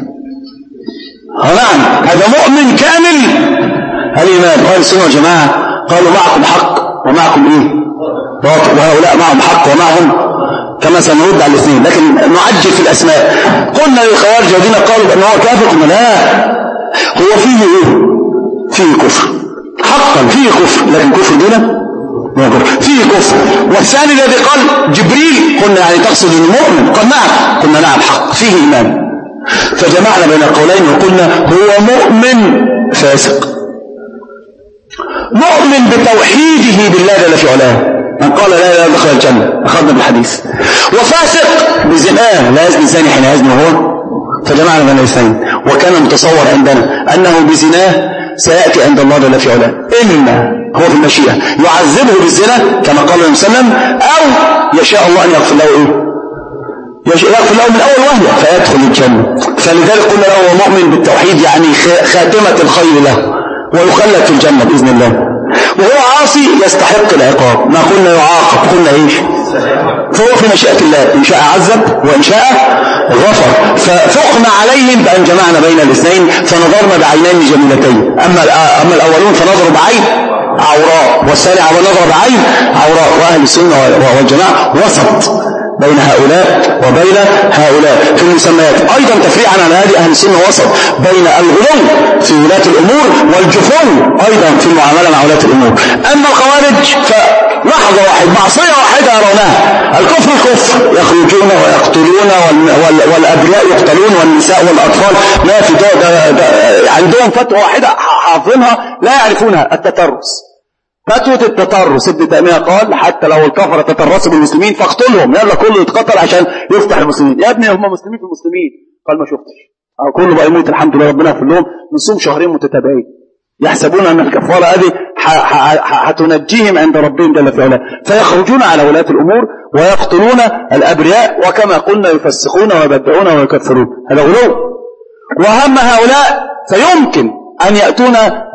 Speaker 1: نعم هذا مؤمن كامل الإيمان. أهل السنة والجماعة قالوا معكم حق ومعكم ايه باطل، وهؤلاء معهم حق ومعهم كما سنرد على الاثنين، لكن نعجل في الاسماء. قلنا للخوارج الذين قالوا بانه هو كافر، قلنا لا، هو فيه ايه فيه كفر حقا، فيه كفر، لكن كفر دونه فيه كفر. والثاني الذي قال جبريل قلنا يعني تقصد المؤمن، قال نعم، قلنا نعم حق فيه ايمان. فجمعنا بين القولين وقلنا هو مؤمن فاسق، مؤمن بتوحيده بالله جل في علاه، من قال لا اله الا الله دخل الجنه، اخذنا بالحديث. وفاسق بزناه لا يزني الزاني حين يزني هو، فجمعنا بين الاثنين. وكان متصور عندنا انه بزناه سياتي عند الله جل في علاه، اما هو في المشيئه يعذبه بالزنا كما قال النبي صلى الله عليه وسلم، او يشاء الله ان يغفر له ايه يغفر له من اول وهله فيدخل الجنه. فلذلك قلنا له هو مؤمن بالتوحيد، يعني خاتمه الخير له، ويخلد في الجنة بإذن الله. وهو عاصي يستحق العقاب، ما قلنا يعاقب، قلنا ايش فهو في مشيئة الله، إن شاء عذب وإن شاء غفر. ففقنا عليهم بأن جمعنا بين الاثنين، فنظرنا بعينين جميلتين. أما أما الأولون فنظروا بعين عوراء، والثاني نظر بعين عوراء. وأهل السنة والجماعة وسط بين هؤلاء وبين هؤلاء في المسميات. أيضا تفريعا على هذه أهل السنة وسط بين الغلو في ولاة الأمور والجفو أيضا في المعاملة مع ولاة الأمور. أما الخوارج فلحظة واحد معصية واحدة يرونها، الكفر الكفر، يخرجون ويقتلون والأبناء يقتلون والنساء والأطفال، ما في ده ده ده عندهم فتوى واحدة حافظينها لا يعرفونها، التترس. فتوى التترس ابن تيمية قال حتى لو الكفرة تترسوا بالمسلمين فاقتلهم، يلا كله يتقتل عشان يفتح المسلمين. يا ابني هم مسلمين في المسلمين، قال ما شفتش، أو كله بقى يموت الحمد لله ربنا يغفر لهم، نصوم شهرين متتابعين، يحسبون أن الكفارة هذه هتنجيهم عند ربهم جل في علاه، فيخرجون على ولاة الأمور ويقتلون الأبرياء، وكما قلنا يفسقون ويبدعون ويكفرون. هذا غلو. وهم هؤلاء فيمكن أن يأتون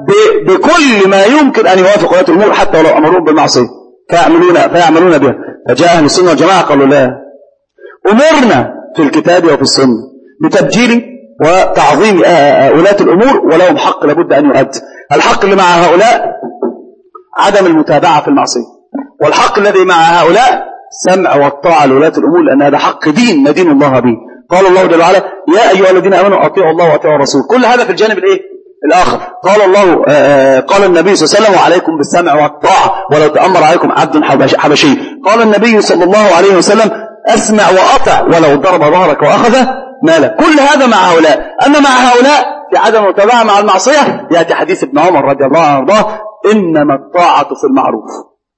Speaker 1: بكل ما يمكن أن يوافق ولاة الأمور حتى ولو أمرون بالمعصية فيعملون, فيعملون بها. فجاء أهل السنة والجماعة قالوا لا، أمرنا في الكتاب وفي السنة بتبجيل وتعظيم ولاة الأمور، ولهم حق لابد أن يؤدى. الحق اللي مع هؤلاء عدم المتابعة في المعصية، والحق الذي مع هؤلاء سمع والطاعة لولاة الأمور، لأن هذا حق دين ندين الله به. قال الله جل وعلا يا أيها الذين آمنوا أطيعوا الله وأطيعوا الرسول. كل هذا في الجانب الإيه الآخر. قال الله آه قال النبي صلى الله عليه وسلم وعليكم بالسمع والطاعة ولو تأمر عليكم عبد حبشي. قال النبي صلى الله عليه وسلم أسمع وأطع ولو ضرب ظهرك وأخذ مالك. كل هذا مع هؤلاء. أما مع هؤلاء في عدم المتابعة مع المعصية يأتي حديث ابن عمر رضي الله عنه وارضاه: إنما الطاعة في المعروف،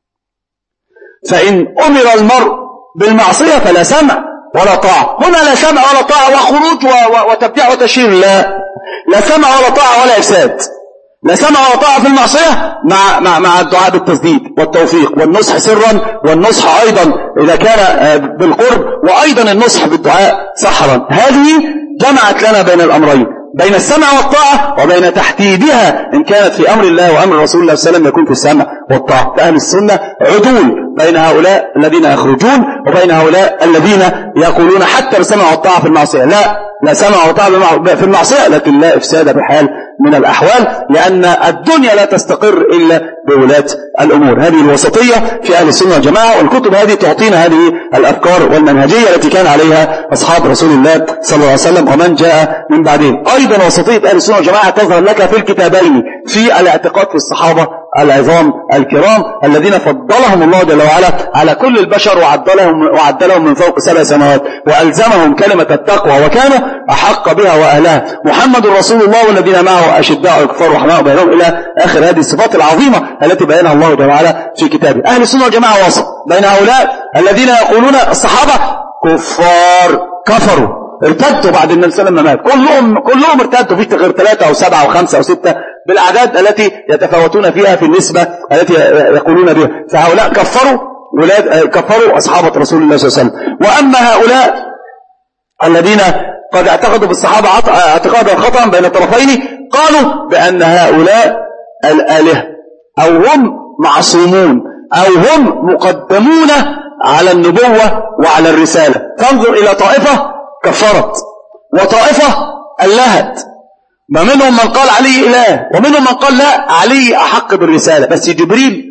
Speaker 1: فإن أمر المرء بالمعصية فلا سمع ولا طاعة. هنا لا سمع ولا طاعة وخروج وتبديع وتشير، لا لا سمع ولا طاعة ولا إفساد. لا سمع ولا طاعة في المعصية مع مع مع الدعاء بالتسديد والتوفيق والنصح سرا، والنصح أيضا إذا كان بالقرب، وأيضا النصح بالدعاء سحرا. هذه جمعت لنا بين الأمرين، بين السمع والطاعة وبين تحديدها إن كانت في أمر الله وأمر رسول الله صلى الله عليه وسلم يكون في السمع والطاعة. فأهل السنة عدول بين هؤلاء الذين يخرجون وبين هؤلاء الذين يقولون حتى السمع والطاعة في المعصية. لا لا سمع وطاعة في المعصية، لكن لا إفساد بحال من الأحوال، لأن الدنيا لا تستقر إلا بولاة الأمور. هذه الوسطية في أهل السنة والجماعة، والكتب هذه تعطينا هذه الأفكار والمنهجية التي كان عليها أصحاب رسول الله صلى الله عليه وسلم ومن جاء من بعدهم. أيضا وسطية أهل السنة والجماعة تظهر لك في الكتابين في الاعتقاد في الصحابة العظام الكرام الذين فضلهم الله جل وعلا على كل البشر، وعدلهم وعدلهم من فوق سبع سماوات، وألزمهم كلمة التقوى وكانوا أحق بها وأهلها. محمد رسول الله والذين معه أشداء الكفار رحماء بينهم إلى آخر هذه الصفات العظيمة التي بينها الله جل وعلا في كتابه. أهل السنة والجماعة وسط بين هؤلاء الذين يقولون الصحابة كفار كفروا ارتدوا بعد النبي صلى الله عليه وسلم مات، كلهم كلهم ارتدوا، فيش غير ثلاثة أو سبعة أو خمسة أو ستة بالأعداد التي يتفاوتون فيها في النسبة التي يقولون بها. فهؤلاء كفروا ولاد كفروا أصحاب رسول الله صلى الله عليه وسلم. وأما هؤلاء الذين قد اعتقدوا بالصحابة اعتقادا خطأ بين الطرفين، قالوا بأن هؤلاء الآلهة أو هم معصومون أو هم مقدمون على النبوة وعلى الرسالة. تنظر إلى طائفة كفرت وطائفة ألهت، ما منهم من قال علي إله ومنهم من قال لا علي أحق بالرسالة، بس جبريل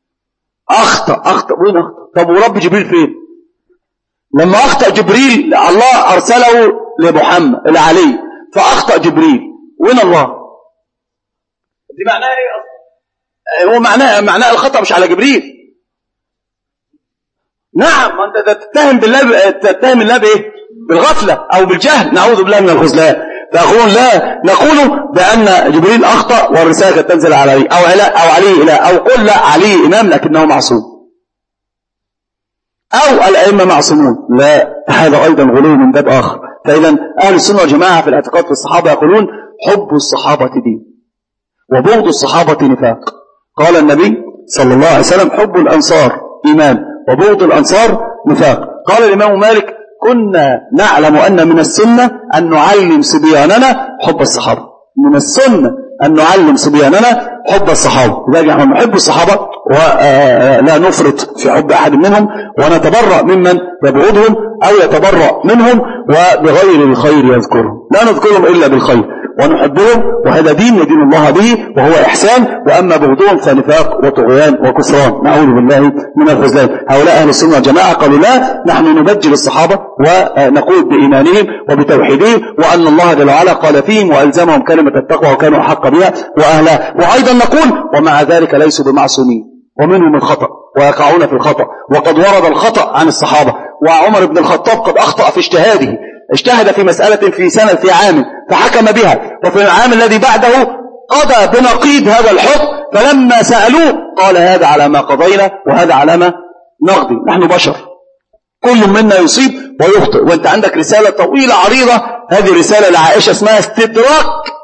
Speaker 1: أخطأ أخطأ وين أخطأ؟ طب ورب جبريل فين؟ لما أخطأ جبريل الله أرسله لمحمد لعلي، فأخطأ جبريل، وين الله؟ دي معناه إيه؟ هو معناه معناه الخطأ مش على جبريل. نعم، أنت تتهم بالله تتهم الله بإيه؟ بالغفلة أو بالجهل، نعوذ بالله من الخذلان. فأقول لا، نقول بأن جبريل أخطأ والرسالة كانت تنزل على علي، أو علي أو علي إله، أو قل لا علي إمام لكنه معصوم، أو الأئمة معصومون. لا، هذا أيضا غلو من باب آخر. فإذا أهل السنة والجماعة في الاعتقاد في الصحابة يقولون حب الصحابة دين وبغض الصحابة نفاق. قال النبي صلى الله عليه وسلم حب الأنصار إيمان وبغض الأنصار نفاق. قال الإمام مالك كنا نعلم أن من السنة أن نعلم صبياننا حب الصحابة، من السنة أن نعلم صبياننا حب الصحابة. لذلك نحن نحب الصحابة ولا نفرط في حب أحد منهم، ونتبرأ ممن يبغضهم أو يتبرأ منهم وبغير الخير يذكرهم، لا نذكرهم إلا بالخير ونحبهم، وهذا دين يدين الله به وهو إحسان. وأما بغضهم فنفاق وطغيان وكسران، نعوذ بالله من الخذلان. هؤلاء أهل السنة والجماعة قالوا لا، نحن نبجل الصحابة ونقول بإيمانهم وبتوحيدهم، وأن الله جل وعلا قال فيهم وألزمهم كلمة التقوى وكانوا أحق بها وأهلها. وأيضا نقول ومع ذلك ليسوا بمعصومين، ومنهم الخطأ ويقعون في الخطأ، وقد ورد الخطأ عن الصحابة. وعمر بن الخطاب قد أخطأ في اجتهاده، اجتهد في مسألة في سنة في عام فحكم بها، وفي العام الذي بعده قضى بنقيض هذا الحكم، فلما سألوه قال هذا على ما قضينا وهذا على ما نقضي. نحن بشر، كل منا يصيب ويخطئ. وانت عندك رسالة طويلة عريضة، هذه رسالة لعائشة اسمها استدراك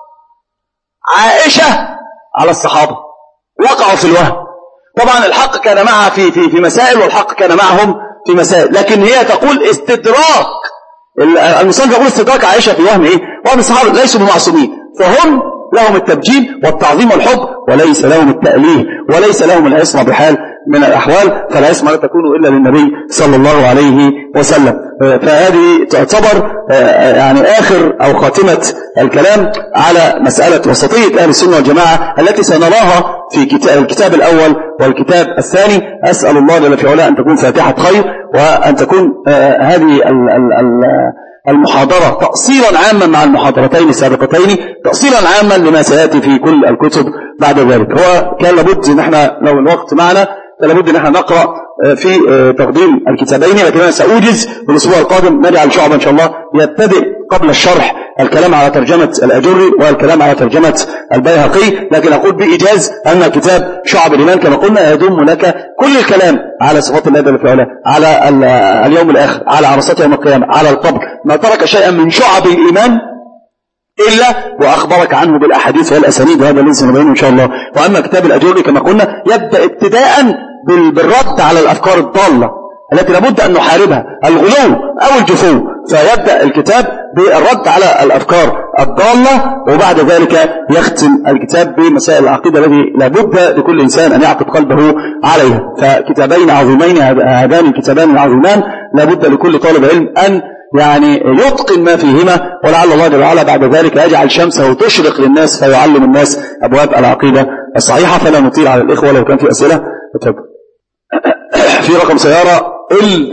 Speaker 1: عائشة على الصحابة، وقعوا في الوهم. طبعا الحق كان معها في في في مسائل، والحق كان معهم في مسائل، لكن هي تقول استدراك. المصنف يقول استدراك عائشة في وهم ايه؟ وهم الصحابة ليسوا بمعصومين، فهم لهم التبجيل والتعظيم والحب، وليس لهم التأليه، وليس لهم العصمة بحال من الأحوال، فالعصمة لا تكون إلا للنبي صلى الله عليه وسلم. فهذه تعتبر يعني آخر أو خاتمة الكلام على مسألة وسطية أهل السنة والجماعة التي سنراها في الكتاب الأول والكتاب الثاني. أسأل الله جل في علاه أن تكون فاتحة خير، وأن تكون هذه المحاضرة تأصيلا عاما مع المحاضرتين السابقتين، تأصيلا عاما لما سيأتي في كل الكتب بعد ذلك. هو كان لابد ان احنا لو الوقت معنا فلا بد ان احنا نقرأ في تقديم الكتابين، لكن انا سأوجز بالاسبوع القادم نجعل شعبة ان شاء الله يبتدئ قبل الشرح الكلام على ترجمة الأجري والكلام على ترجمة البيهقي، لكن أقول بإيجاز أن كتاب شعب الإيمان كما قلنا يضم لك كل الكلام على صفات الله جل وعلا، على اليوم الآخر، على عرصات يوم القيامة، على القبر، ما ترك شيئا من شعب الإيمان إلا وأخبرك عنه بالأحاديث والأسانيد، وهذا الذي سنبينه إن شاء الله. وأما كتاب الأجري كما قلنا يبدأ ابتداء بالرد على الأفكار الضالة التي لابد أن نحاربها، الغلو أو الجفو، فيبدأ الكتاب بالرد على الأفكار الضالة، وبعد ذلك يختم الكتاب بمسائل العقيدة التي لابد لكل إنسان أن يعقد قلبه عليها. فكتابين عظيمين، هذان الكتابان العظيمان لابد لكل طالب علم أن يعني يتقن ما فيهما، ولعل الله جل وعلا بعد ذلك يجعل شمسه تشرق للناس فيعلم الناس أبواب العقيدة الصحيحة. فلا نطيل على الإخوة، لو كان في أسئلة اتفضل. في رقم سيارة ال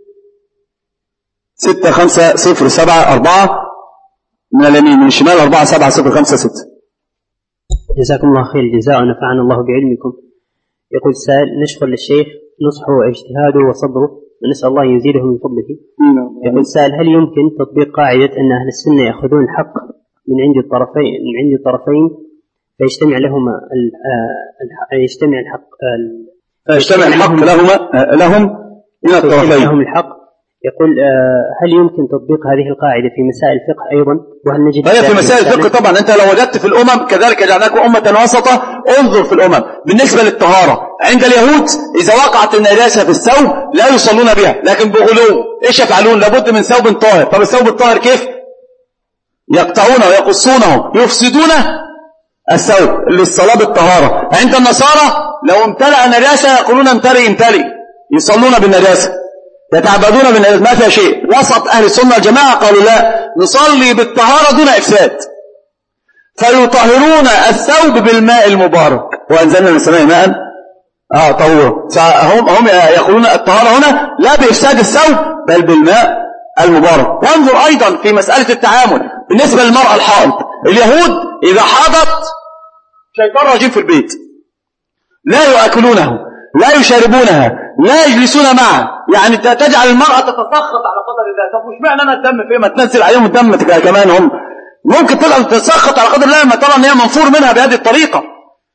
Speaker 1: ستة خمسة صفر سبعة أربعة من اليمين، من الشمال أربعة سبعة صفر خمسة ستة.
Speaker 2: جزاكم الله خير الجزاء ونفعنا الله بعلمكم. يقول السائل: نشكر للشيخ نصحه واجتهاده وصبره ونسأل الله يزيده من فضله. يقول السائل: هل يمكن تطبيق قاعدة أن أهل السنة يأخذون الحق من عند الطرفين من عند الطرفين فيجتمع لهما يجتمع الحق
Speaker 1: فيجتمع الحق لهما لهم من الطرفين
Speaker 2: لهم الحق. يقول هل يمكن تطبيق هذه القاعدة في مسائل الفقه أيضا؟ وهل نجد
Speaker 1: هي في مسائل الفقه طبعا. أنت لو وجدت في الأمم كذلك جعلناكم أمة وسطة، انظر في الأمم. بالنسبة للطهارة عند اليهود إذا وقعت النجاسة في الثوب لا يصلون بها، لكن بغلو إيش يفعلون؟ لابد من ثوب طاهر. طب الثوب الطاهر كيف؟ يقطعونه ويقصونه يفسدون الثوب للصلاة بالطهارة. عند النصارى لو امتلأ نجاسة يقولون امتلئ امتلئ، يصلون بالنجاسة، يتعبدون بالنجاسة، ما فيها شيء. وسط أهل السنة الجماعة قالوا لا، نصلي بالطهارة دون إفساد، فيطهرون الثوب بالماء المبارك، وأنزلنا من السماء ماء آه طهورا. فهم هم يقولون الطهارة هنا لا بإفساد الثوب بل بالماء المبارك. وانظر أيضا في مسألة التعامل بالنسبة للمرأة الحائض. اليهود إذا حاضت شيطان رجيم في البيت، لا يؤكلونه، لا يشاربونها، لا يجلسون معها، يعني تجعل المرأة تتسخط على قدر الله. طب مش معنى أنا الدم فيه ما تنزل عليهم الدم كمان؟ هم ممكن تبقى تتسخط على قدر الله لما ترى أن هي منفور منها بهذه الطريقة،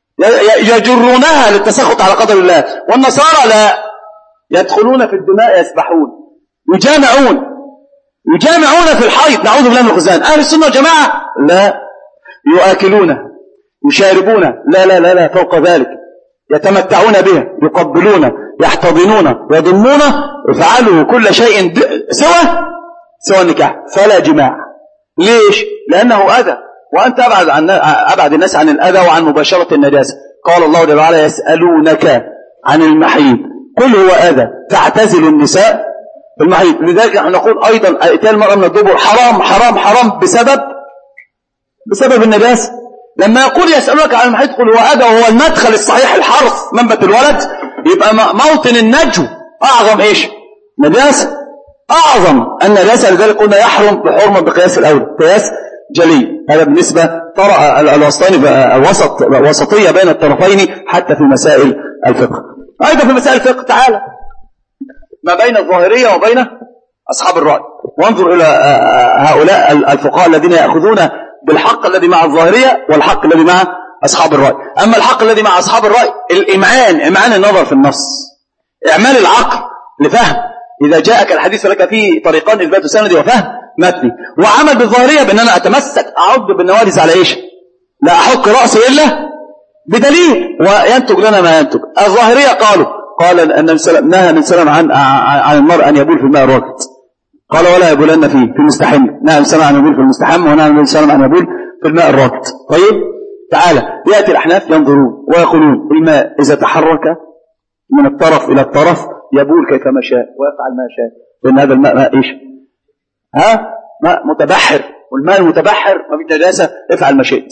Speaker 1: يجرونها للتسخط على قدر الله. والنصارى لا، يدخلون في الدماء يسبحون، يجامعون يجامعون في الحيض، نعوذ بالله من الخزان. أهل السنة والجماعة لا، يؤكلونه، يشاربون، لا لا لا لا فوق ذلك، يتمتعون بها، يقبلون، يحتضنون، يضمون، يفعلوا كل شيء سوى سوى النكاح، فلا جماع. ليش؟ لأنه أذى، وأنت أبعد, عن أبعد الناس عن الأذى وعن مباشرة النجاسة. قال الله جل وعلا: يسألونك عن المحيض قل هو أذى فاعتزلوا النساء في المحيض. لذلك نحن نقول أيضا إتيان المرأة من الدبر حرام حرام حرام بسبب بسبب النجاسة. لما يقول يسألونك عن المحيض قل هو أذى وهو المدخل الصحيح الحرث منبت الولد، يبقى موطن النجو أعظم إيش؟ نجاسة، أعظم النجاسة. لذلك قلنا يحرم بحرمة بقياس الأولى، قياس جلي. هذا بالنسبة ترى الوسطين وسط وسطية بين الطرفين حتى في مسائل الفقه. أيضا في مسائل الفقه تعالى ما بين الظاهرية وبين أصحاب الرأي، وانظر إلى هؤلاء الفقهاء الذين يأخذون بالحق الذي مع الظاهرية والحق الذي مع أصحاب الرأي. أما الحق الذي مع أصحاب الرأي الإمعان، إمعان النظر في النص، إعمال العقل لفهم. إذا جاءك الحديث فلك فيه طريقان: إثبات سندي وفهم متني. وعمل بالظاهرية بأن أنا أتمسك أعض بالنوارز على إيش؟ لا أحك رأسي إلا بدليل وينتج لنا ما ينتج. الظاهرية قالوا قال النبي صلى الله عليه وسلم عن عن المرء أن يبول في الماء الراكد، قال ولا يبولن فيه في المستحم. نهى النبي عن يبول في المستحم، ونهى النبي صلى الله عليه وسلم عن يبول في الماء الراكد. طيب تعالى يأتي الأحناف ينظرون ويقولون الماء إذا تحرك من الطرف إلى الطرف يبول كيفما شاء ويفعل ما شاء، لأن هذا الماء ماء إيش؟ ها؟ ماء متبحر، والماء المتبحر ما فيه نجاسة، افعل ما شئت،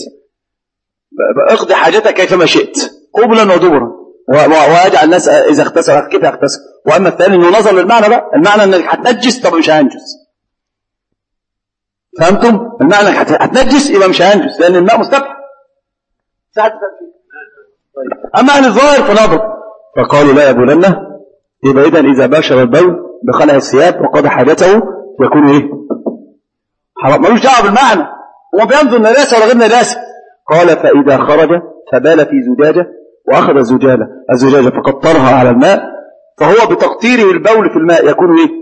Speaker 1: اقضي حاجتك كيفما شئت قبلا ودبرا، ويجعل الناس إذا اغتسل كيف يغتسل. وأما الثاني إنه نظر للمعنى بقى، المعنى إنك هتنجس طب مش هنجس. فهمتم؟ المعنى إنك هتنجس يبقى مش هنجس لأن الماء مستبح. أما أهل الظاهر فنظر فقالوا لا يبولن. يبقى إذن إذا باشر البول بخلع الثياب وقضى حاجته يكون إيه؟ حرام. ملوش دعوه بالمعنى، هو بينظر نجاسة ولا غير نجاسة. قال فإذا خرج فبال في زجاجة وأخذ الزجاجة الزجاجة فقطرها على الماء، فهو بتقطيره البول في الماء يكون إيه؟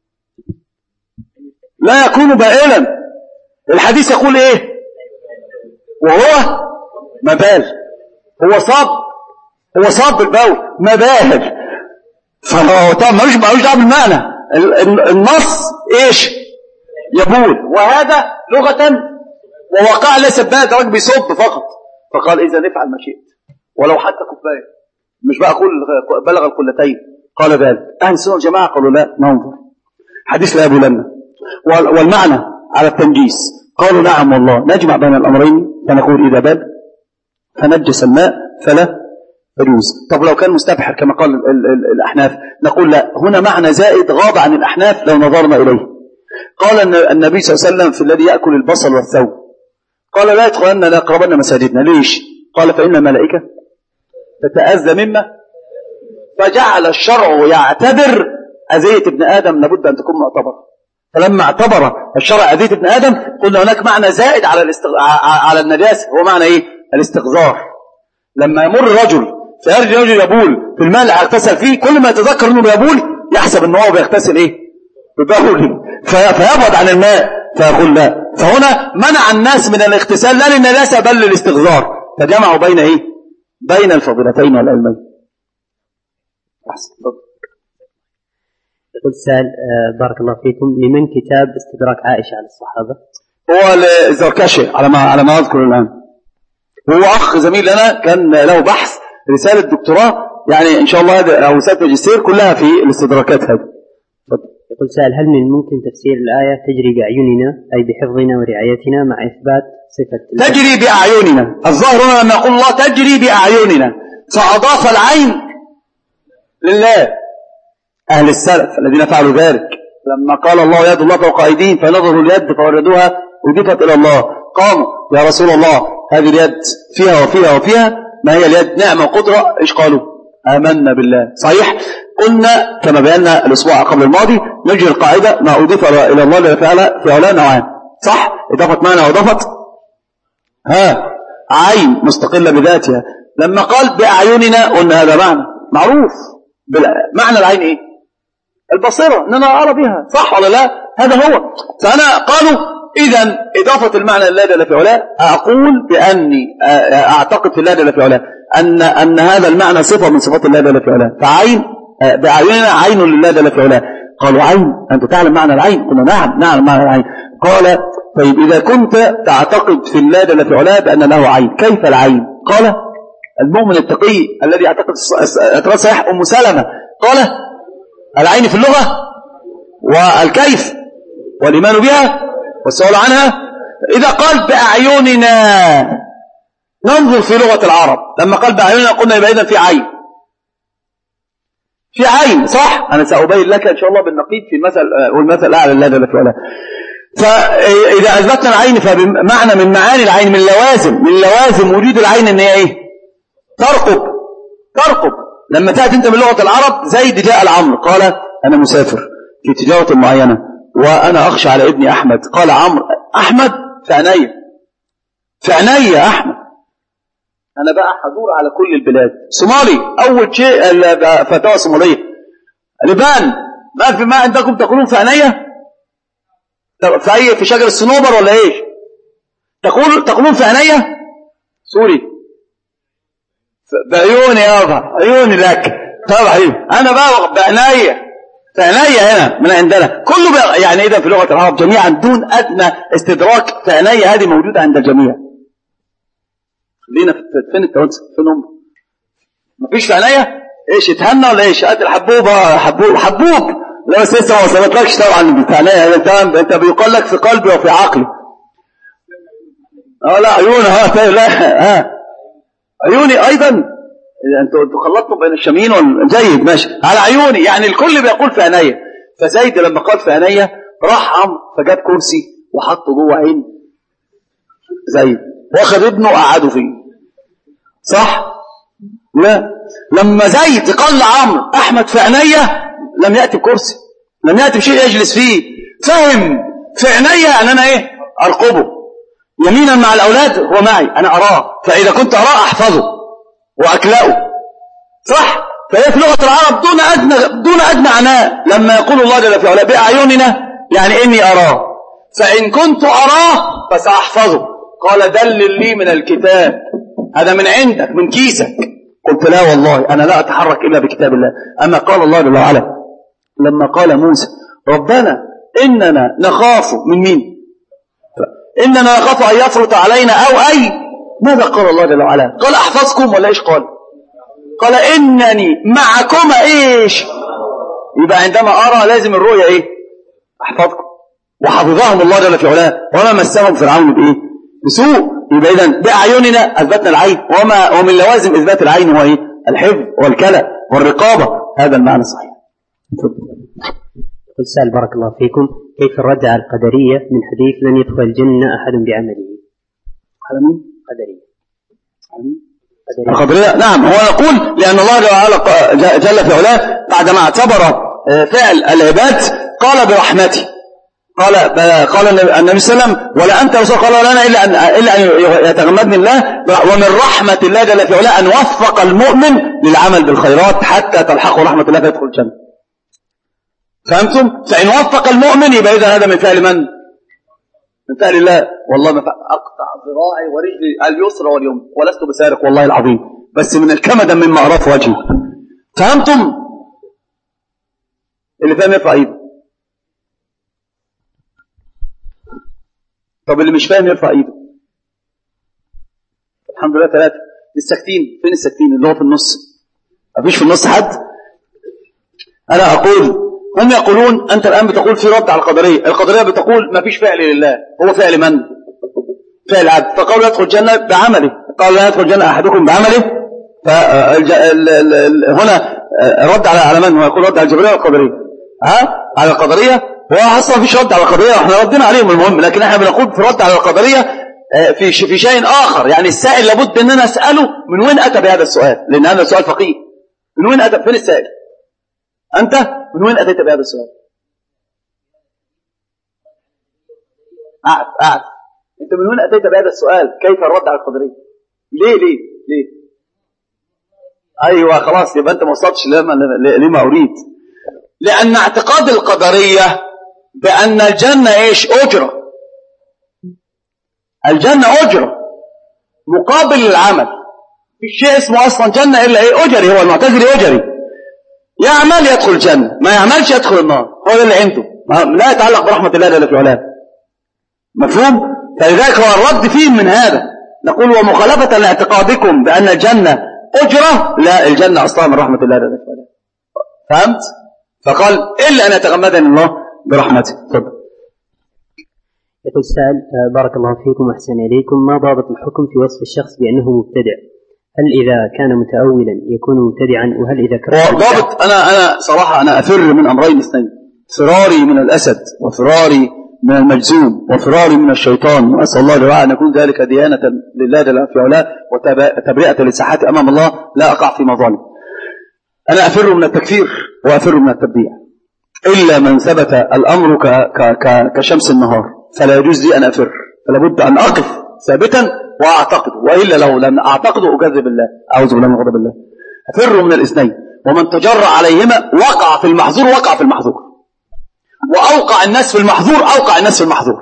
Speaker 1: لا يكون بائلا. الحديث يقول إيه؟ وهو مبال، هو صاب هو صاب بالبول مبال، فهو طبعا ملوش ملوش دعوه بالمعنى. النص إيش؟ يبول، وهذا لغة وواقع ليس بقى ده راجل بيصب فقط. فقال إذا نفعل ما شئت ولو حتى كوبايه، مش بقى أقول بلغ القلتين. قال ذلك أهل السنة والجماعة قالوا لا ننظر، حديث لا يبولن. والمعنى على التنجيس قالوا نعم والله نجمع بين الأمرين، فنقول إذا بال فنجس الماء فلا يجوز. طب لو كان مستبحر كما قال ال ال ال الأحناف نقول لا، هنا معنى زائد غاب عن الأحناف لو نظرنا إليه. قال النبي صلى الله عليه وسلم في الذي يأكل البصل والثوم قال لا يدخلن لا يقربن مساجدنا. ليش؟ قال فإن الملائكة تتأذى مما، فجعل الشرع يعتبر أذية ابن آدم لابد أن تكون معتبرة. فلما اعتبر الشرع أذية ابن آدم قلنا هناك معنى زائد على الاستغ... على النجاسة، هو معنى إيه؟ الاستغذار. لما يمر رجل فيرجع رجل يبول في الماء اللي اغتسل فيه، كل ما يتذكر انه بيبول يحسب انه هو بيغتسل ايه؟ ببول، فيبعد عن الماء فيقول لا. فهنا منع الناس من الاغتسال لا للنجاسة بل للاستغذار، فجمعوا بين ايه؟ بين الفضيلتين والعلمين.
Speaker 2: يقول سال بارك الله فيكم، لمن كتاب استدراك عائشة على الصحابة؟
Speaker 1: هو للزركشي على ما على ما اذكر الان. هو اخ زميل لنا كان له بحث رسالة دكتوراه، يعني ان شاء الله او رسالة ماجستير كلها في الاستدراكات هذه.
Speaker 2: يقول سائل هل من الممكن تفسير الآية تجري بأعيننا أي بحفظنا ورعايتنا مع إثبات صفة
Speaker 1: تجري بأعيننا؟ الظاهر هنا لما يقول الله تجري بأعيننا فأضاف العين لله. أهل السلف الذين فعلوا ذلك لما قال الله يد الله فوق أيديهم فنظروا اليد فوردوها وضيفت إلى الله، قاموا يا رسول الله هذه اليد فيها وفيها وفيها، ما هي اليد؟ نعمة وقدرة. إيش قالوا؟ آمنا بالله. صحيح. قلنا كما بينا الأسبوع قبل الماضي نجري القاعدة ما أضيف إلى الله لفعل في أولاد نوعان، صح؟ إضافة معنى وإضافة ها عين مستقلة بذاتها. لما قال بأعيننا قلنا هذا معنى معروف. معنى العين إيه؟ البصيرة، أننا أرى بها، صح ولا لا؟ هذا هو. فأنا قالوا إذن إضافة المعنى لله جل في علاه، أقول بأني أعتقد في الله جل في علاه أن أن هذا المعنى صفة من صفات الله جل في علاه. فعين بأعيننا عين لله جل في علاه. قالوا عين أنت تعلم معنى العين؟ قلنا نعم نعلم معنى العين. قال طيب إذا كنت تعتقد في الله جل في علاه بأن له عين، كيف العين؟ قال المؤمن التقي الذي يعتقد اعتقاد صحيح أم سلمة قال العين في اللغة والكيف والإيمان بها والسؤال عنها. إذا قال بأعيننا ننظر في لغة العرب، لما قال بأعيننا قلنا يبقى إذن في عين، في عين، صح؟ أنا سأبين لك إن شاء الله بالنقيض في المثل والمثل الأعلى لله جل في علاه. فإذا أثبتنا العين فبمعنى من معاني العين من لوازم من لوازم وجود العين إن هي إيه؟ ترقب ترقب. لما تأتي أنت من لغة العرب زيد جاء العمر قال أنا مسافر في تجارة معينة وأنا أخشى على ابني أحمد، قال عمرو أحمد في عينيا في عينيا أحمد، أنا بقى حضور على كل البلاد. صومالي أول شيء فتاوى صومالية لبان ما في ما عندكم تقولون في عينيا في أي في شجر الصنوبر ولا إيش تقول تقولون في عينيا سوري بعيوني يابا عيوني لك طبعا أنا بقى بعينيا في عينيا هنا من عندنا كله بقى. يعني إذا في لغة العرب جميعا دون أدنى استدراك في عينيا هذه موجودة عند الجميع. خلينا فين التوانسة فين هم مفيش في عينيا ايش اتهنى ولا ايش؟ هات الحبوب حبوب حبوب لا بس لسه ما وصلتلكش طبعا في عينيا. انت انت بيقال لك في قلبي وفي عقلي. اه لا عيونها ها لا ها عيوني ايضا. انتوا انتوا خلطتوا بين الشاميين والجيد ماشي على عيوني، يعني الكل بيقول في عينيا. فزيد لما قال في عينيا راح عمرو فجاب كرسي وحطه جوه عين زيد واخذ ابنه وقعده فيه، صح؟ لا، لما زيد قال لعمرو أحمد في عينيا لم يأتي بكرسي، لم يأتي بشيء يجلس فيه، فهم في عينيا أن أنا إيه أرقبه يمينا مع الأولاد هو معي، أنا أراه، فإذا كنت أراه أحفظه وأكلأه، صح؟ فهي في لغة العرب دون أدنى دون أدنى عناء. لما يقول الله جل في علاه بأعيننا يعني إني أراه، فإن كنت أراه فسأحفظه. قال دلل لي من الكتاب، هذا من عندك من كيسك. قلت لا والله أنا لا أتحرك إلا بكتاب الله. أما قال الله جل وعلا لما قال موسى ربنا إننا نخاف من مين؟ إننا نخاف أن يفرط علينا أو أي، ماذا قال الله جل وعلا؟ قال أحفظكم ولا إيش قال؟ قال إنني معكما إيش؟ يبقى عندما أرى لازم الرؤية إيه؟ أحفظكم. وحفظهم الله جل في علاه وما مسهم فرعون بإيه؟ بسوء. يبقى إذن بأعيننا أثبتنا العين، وما ومن لوازم إثبات العين هو إيه؟ الحفظ والكلى والرقابة. هذا المعنى صحيح.
Speaker 2: قل سأل بارك الله فيكم كيف الرد على القدرية من حديث لن يدخل الجنة أحد بعمله؟
Speaker 1: على مين؟
Speaker 2: قدرية.
Speaker 1: القدرية نعم، هو يقول لأن الله جل في علاه بعدما اعتبر فعل العباد قال برحمته، قال قال النبي صلى الله عليه وسلم ولا أنت رسول، قال لنا إلا أن إلا أن يتغمدني الله، ومن رحمة الله جل في علاه أن وفق المؤمن للعمل بالخيرات حتى تلحقه رحمة الله فيدخل الجنة. فهمتم؟ فإن وفق المؤمن يبقى إذا هذا من فعل من؟ من فعل الله. والله ما أقطع ذراعي ورجلي اليسرى واليمنى ولست بسارق والله العظيم، بس من الكمدة مما أراه في وجهي. فهمتم؟ اللي فاهم يرفع ايده. طب اللي مش فاهم يرفع ايده. الحمد لله ثلاثة. الساكتين فين؟ الساكتين اللي هو في النص. مفيش في النص حد. أنا أقول هم يقولون أنت الآن بتقول في رد على القدرية. القدرية بتقول ما فيش فعل لله، هو فعل من؟ فعل عبد. فقالوا يدخل الجنة بعمله، قال لا يدخل الجنة أحدكم بعمله. فهنا رد على على من؟ هو يقول رد على الجبرية والقدرية. ها؟ على القدرية. هو أصلا فيش رد على القدرية، احنا ردنا عليهم المهم، لكن احنا بنقول في رد على القدرية في في شيء آخر. يعني السائل لابد أن أنا أسأله من وين أتى بهذا السؤال، لأن هذا سؤال فقيه. من وين أتى؟ فين السائل؟ أنت من وين أتيت بهذا السؤال؟ أعرف أعرف أنت من وين أتيت بهذا السؤال؟ كيف الرد على القدرية؟ ليه ليه ليه؟ أيوة خلاص، يبقى أنت ما وصلتش لما لما أريد. لأن اعتقاد القدرية بأن الجنة إيش؟ أجرة. الجنة أجرة مقابل العمل. في شيء اسمه أصلا جنة إلا إيه؟ أجري. هو المعتزلي أجري، يعمل يدخل الجنة، ما يعملش يدخل النار. هو ده اللي عنده، لا يتعلق برحمة الله جل في علاه. مفهوم؟ فلذلك هو الرد فيه من هذا. نقول ومخالفة لاعتقادكم بأن الجنة أجرة، لا، الجنة أصلا من رحمة الله جل في علاه. فهمت؟ فقال إلا أن يتغمدني الله برحمته. تفضل.
Speaker 2: يقول سائل بارك الله فيكم وأحسن إليكم، ما ضابط الحكم في وصف الشخص بأنه مبتدع؟ هل إذا كان متأولا يكون مبتدعا، وهل إذا كان
Speaker 1: ضابط؟ أنا أنا صراحة أنا أفر من أمرين اثنين، فراري من الأسد وفراري من المجزوم وفراري من الشيطان، وأسأل الله جل أن يكون ذلك ديانة لله جل في علاه وتبرئة لساحته أمام الله، لا أقع في مظالم. أنا أفر من التكفير وأفر من التبديع، إلا من ثبت الأمر ك ك ك كشمس النهار فلا يجوز لي أن أفر، فلا بد أن أقف ثابتا وأعتقد، وإلا لو لم أعتقد أكذب الله، أعوذ بالله من غضب الله. أفر من الاثنين، ومن تجرأ عليهما وقع في المحظور وقع في المحظور، وأوقع الناس في المحظور أوقع الناس في المحظور.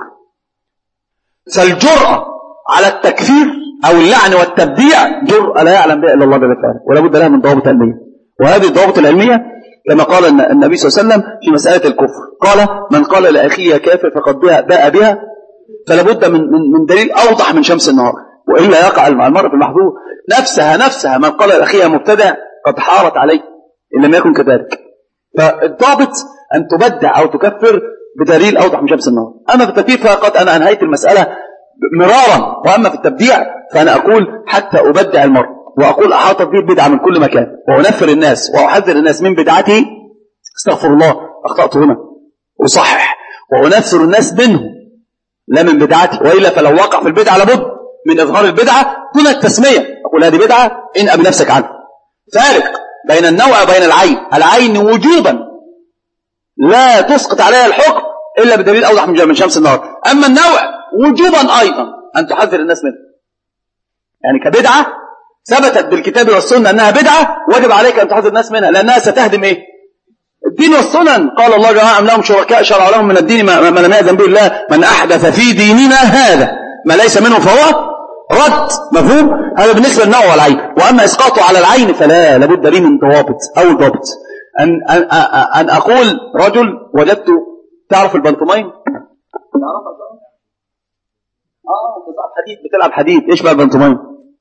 Speaker 1: فالجرأة على التكفير أو اللعن والتبديع جرأة لا يعلم بها إلا الله جل وعلا، ولا بد لها من ضوابط علمية. وهذه الضوابط العلمية كما قال النبي صلى الله عليه وسلم في مسألة الكفر، قال من قال لأخيه كافر فقد باء بها، فلا بد من من دليل أوضح من شمس النهار، وإلا يقع المرء في المحظور. نفسها نفسها من قال لأخيه مبتدع قد حارت عليه إن لم يكن كذلك. فالضابط أن تبدع أو تكفر بدليل أوضح من شمس النهار. أما في التكفير فقد أنا أنهيت المسألة مرارا، وأما في التبديع فأنا أقول حتى أبدع المرء، وأقول أحاطت به بدعة من كل مكان، وأنفر الناس وأحذر الناس من بدعته. استغفر الله أخطأت هنا، أصحح وأنفر الناس منه لا من بدعته، وإلا فلو وقع في البدعة لابد من إظهار البدعة دون التسمية. أقول هذه بدعة إن بنفسك عنها. فارق بين النوع وبين العين. العين وجوبا لا تسقط عليها الحكم إلا بدليل أوضح من شمس النهار. أما النوع وجوبا أيضا أن تحذر الناس منه. يعني كبدعة ثبتت بالكتاب والسنة أنها بدعة، وجب عليك أن تحذر الناس منها، لأنها ستهدم إيه؟ الدين والسنن. قال الله جماعة أم لهم شركاء شرعوا لهم من الدين ما لم يأذن به الله، من أحدث في ديننا هذا ما ليس منه فهو رد. مفهوم؟ هذا بالنسبة للنوع والعين. وأما إسقاطه على العين فلا، لابد لي من ضوابط. أول ضابط أن, أن, أن أقول رجل وجدت، تعرف البنطمين؟ تعرفها؟ آه بتلعب حديد، بتلعب حديد. إيش بقى البنطمين؟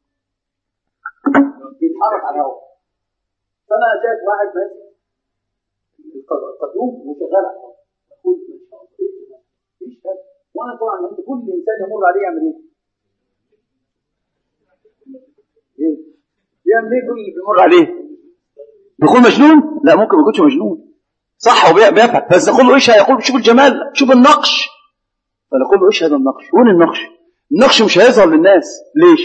Speaker 1: بيتحرك على الهواء. فأنا جاءت واحد ماشي القدوم وشغال أقول ما شاء الله إيش هذا؟ وأنا طبعا أنت كل إنسان يمر عليه يعمل إيه؟ إيه؟ يعمل إيه كل اللي بيمر عليه؟ بيقول مجنون؟ لا، ممكن ما يكونش مجنون، صح وبيفهم، بس نقول له إيش؟ هيقول شوف الجمال، شوف النقش. فنقول له إيش هذا النقش؟ وين النقش؟ النقش مش هيظهر للناس. ليش؟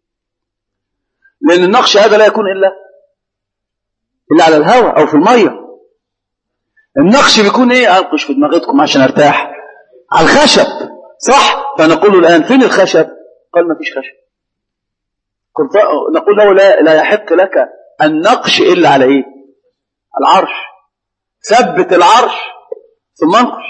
Speaker 1: لأن النقش هذا لا يكون إلا إلا على الهواء أو في المية. النقش بيكون إيه؟ أنقش في دماغتكم عشان أرتاح على الخشب، صح؟ فنقول له الآن فين الخشب؟ قال ما فيش خشب. نقول له لا, لا يحق لك النقش إلا على إيه؟ العرش. ثبت العرش ثم انقش.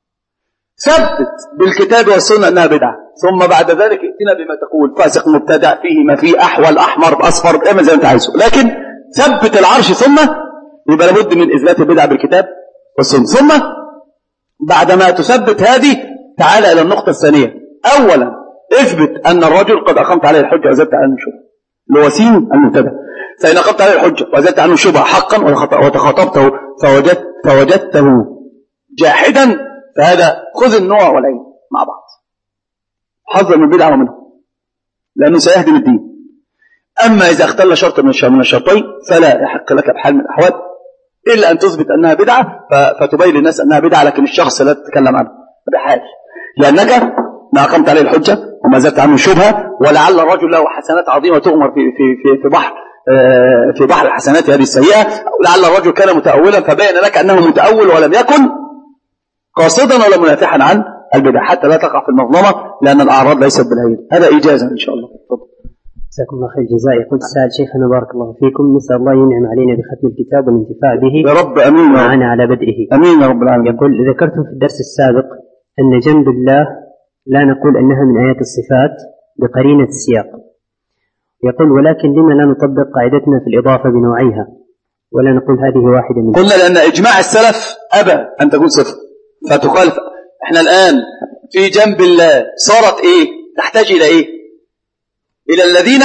Speaker 1: ثبت بالكتاب والسنة أنها بدعة، ثم بعد ذلك ائتنا بما تقول فاسق مبتدع فيه ما فيه أحول أحمر أصفر اعمل زي ما أنت عايزه، لكن ثبت العرش ثم يبقى لابد من إثبات البدعة بالكتاب والسنة. ثم بعدما تثبت هذه تعال إلى النقطة الثانية. أولا اثبت أن الرجل قد أقمت عليه الحجة وزدت عنه شبهة، لوسيم المبتدع. فإن أقمت عليه الحجة وزدت عنه شبهة حقا وتخاطبته فوجدت فوجدته جاحدا، فهذا خذ النوع والعين مع بعض، حذر من البدعة ومنه، لأنه سيهدم الدين. أما إذا اختل شرط من الشرطين فلا يحق لك بحال من الأحوال إلا أن تثبت أنها بدعة فتبين للناس أنها بدعة، لكن الشخص لا تتكلم عنه بحال، لأنك ما أقمت عليه الحجة وما زدت عنه شبهة، ولعل الرجل له حسنات عظيمة تغمر في في في في بحر في بحر الحسنات هذه السيئة، ولعل الرجل كان متأولا فبين لك أنه متأول ولم يكن قاصدا ولا منافحا عن البدع، حتى لا تقع في المظلمة، لأن الأعراض ليست بالهين. هذا إيجازا إن شاء الله.
Speaker 2: جزاكم الله خير الجزاء. يقول سأل شيخنا بارك الله فيكم، نسأل الله ينعم علينا بختم الكتاب والانتفاع به
Speaker 1: يا رب. أمين.
Speaker 2: معنا على بدئه.
Speaker 1: أمين يا رب العالمين.
Speaker 2: يقول ذكرتم في الدرس السابق أن جنب الله لا نقول أنها من آيات الصفات بقرينة السياق. يقول ولكن لما لا نطبق قاعدتنا في الإضافة بنوعيها ولا نقول هذه واحدة منها؟
Speaker 1: قلنا لأن إجماع السلف أبى أن تكون صفة فتخالف. احنا الآن في جنب الله صارت إيه؟ تحتاج إلى إيه؟ إلى الذين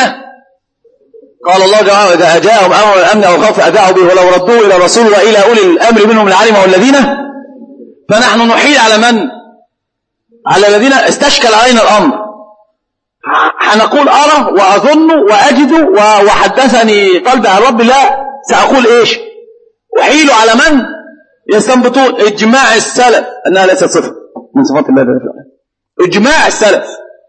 Speaker 1: قال الله جعل إذا جاءهم أمر الأمن أو خوف أذاعوا به ولو ردوه إلى الرسول وإلى أولي الأمر منهم العالم والذين، فنحن نحيل على من؟ على الذين استشكل علينا الأمر. هنقول أرى وأظن وأجد وحدثني قلبي عن رب، لا سأقول إيش؟ أحيل على من يستنبطون إجماع السلف أنها ليست صفة من صفات الله تعالى. إجماع السلف.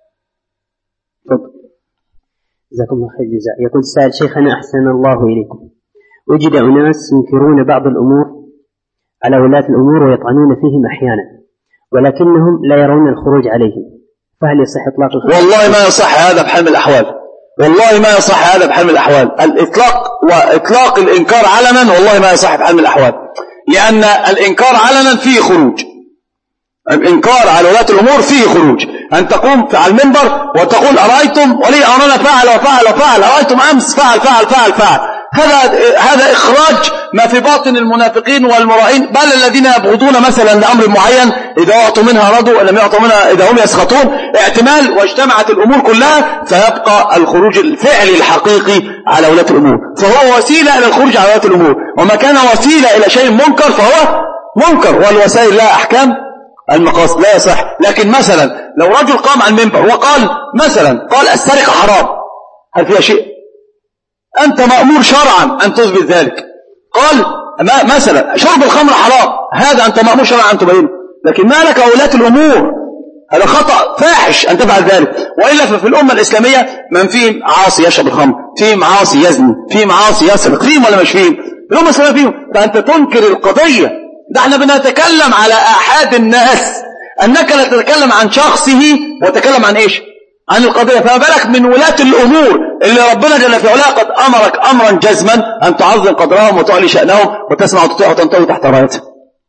Speaker 2: جزاكم الله خير الجزاء. يقول سائل شيخنا أحسن الله إليكم، وجد أناس ينكرون بعض الأمور على ولاة الأمور ويطعنون فيهم أحيانا، ولكنهم لا يرون الخروج عليهم، فهل يصح إطلاق الخروج؟
Speaker 1: والله ما يصح هذا بحال من الأحوال، والله ما يصح هذا بحال من الأحوال. الإطلاق وإطلاق الإنكار علنا والله ما يصح بحال من الأحوال، لأن الإنكار علنا فيه خروج. الإنكار على ولاة الأمور فيه خروج. أن تقوم على المنبر وتقول أرأيتم ولي أمرنا فعل وفعل وفعل، أرأيتم أمس فعل فعل فعل فعل، هذا هذا إخراج ما في باطن المنافقين والمرائين، بل الذين يبغضون مثلا لأمر معين إذا أعطوا منها رضوا ولم يعطوا منها إذا هم يسخطون، احتمال واجتمعت الأمور كلها فيبقى الخروج الفعلي الحقيقي على ولاة الأمور، فهو وسيلة إلى الخروج على ولاة الأمور، وما كان وسيلة إلى شيء منكر فهو منكر، والوسائل لها أحكام المقاصد لا يصح. لكن مثلا لو رجل قام على المنبر وقال مثلا قال السرقة حرام، هل فيها شيء؟ أنت مأمور شرعا أن تثبت ذلك. قال مثلا شرب الخمر حرام، هذا أنت مأمور شرعا أن تبينه، لكن ما لك ولاة الأمور هذا خطأ فاحش أن تفعل ذلك. وإلا ففي الأمة الإسلامية من فيهم عاصي يشرب الخمر، فيهم عاصي يزني، فيهم عاصي يسرق، فيهم ولا مش فيهم؟ الأمة الإسلامية فيهم. فأنت تنكر القضية. ده احنا بنتكلم على أحد الناس، أنك لا تتكلم عن شخصه وتتكلم عن إيش؟ عن القضية. فما بالك من ولاة الأمور اللي ربنا جل في علاه قد أمرك أمرا جزما أن تعظم قدرهم وتعلي شأنهم وتسمع وتطيع وتنطوي تحت رايتهم.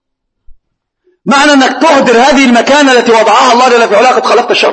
Speaker 1: معنى أنك تهدر هذه المكانة التي وضعها الله جل في علاه قد خلقت الشرع.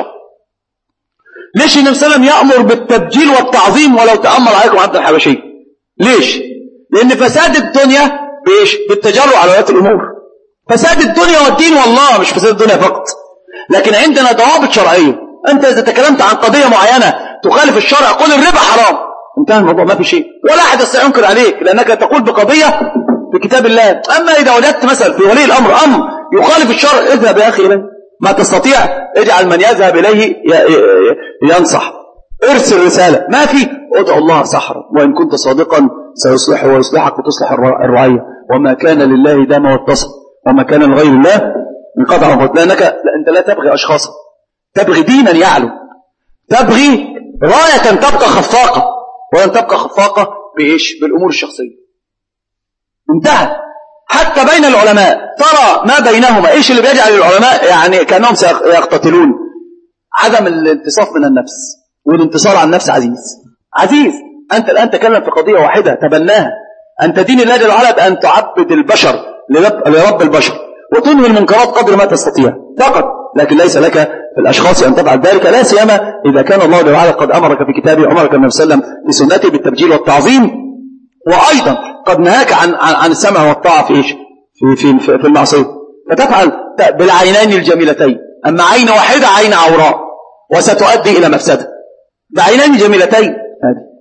Speaker 1: ليش النبي صلى الله عليه وسلم يأمر بالتبجيل والتعظيم ولو تأمر عليكم عبد الحبشي؟ ليش؟ لأن فساد الدنيا بإيش؟ بالتجرع على ولاة الأمور. فساد الدنيا والدين والله، مش فساد الدنيا فقط، لكن عندنا ضوابط شرعية. أنت إذا تكلمت عن قضية معينة تخالف الشرع قل الربا حرام، انتهى الموضوع، ما في شيء، ولا أحد يستطيع ينكر عليك لأنك تقول بقضية في كتاب الله. أما إذا وجدت مثلا في ولي الأمر أمر يخالف الشرع اذهب يا أخي إليه، ما تستطيع اجعل من يذهب إليه ينصح، ارسل رسالة، ما في، ادعو الله سحرا وإن كنت صادقا سيصلحه ويصلحك وتصلح الرعية. وما كان لله دام واتصل وما كان لغير الله انقطع وانقطع. لأنك أنت لا تبغي أشخاصا، تبغي دينا يعلو، تبغي راية تبقى خفاقة، ولن تبقى خفاقة بإيش؟ بالأمور الشخصية. انتهى. حتى بين العلماء ترى ما بينهما إيش اللي بيجعل العلماء يعني كأنهم سيقتتلون؟ عدم الانتصاف من النفس، والانتصار عن النفس عزيز. عزيز. أنت الآن تكلم في قضية واحدة تبناها، أنت دين الله جل وعلا بأن تعبد البشر لرب, لرب البشر وتنهي المنكرات قدر ما تستطيع فقط، لكن ليس لك في الأشخاص أن تفعل ذلك، لا سيما إذا كان الله جل وعلا قد أمرك في كتابه، أمرك النبي صلى الله عليه وسلم في سنته بالتبجيل والتعظيم، وأيضا قد نهاك عن عن, عن السمع والطاعة في إيش؟ في في في المعصية. فتفعل بالعينين الجميلتين. أما عين واحدة عين عوراء وستؤدي إلى مفسدة. بعينين جميلتين هذه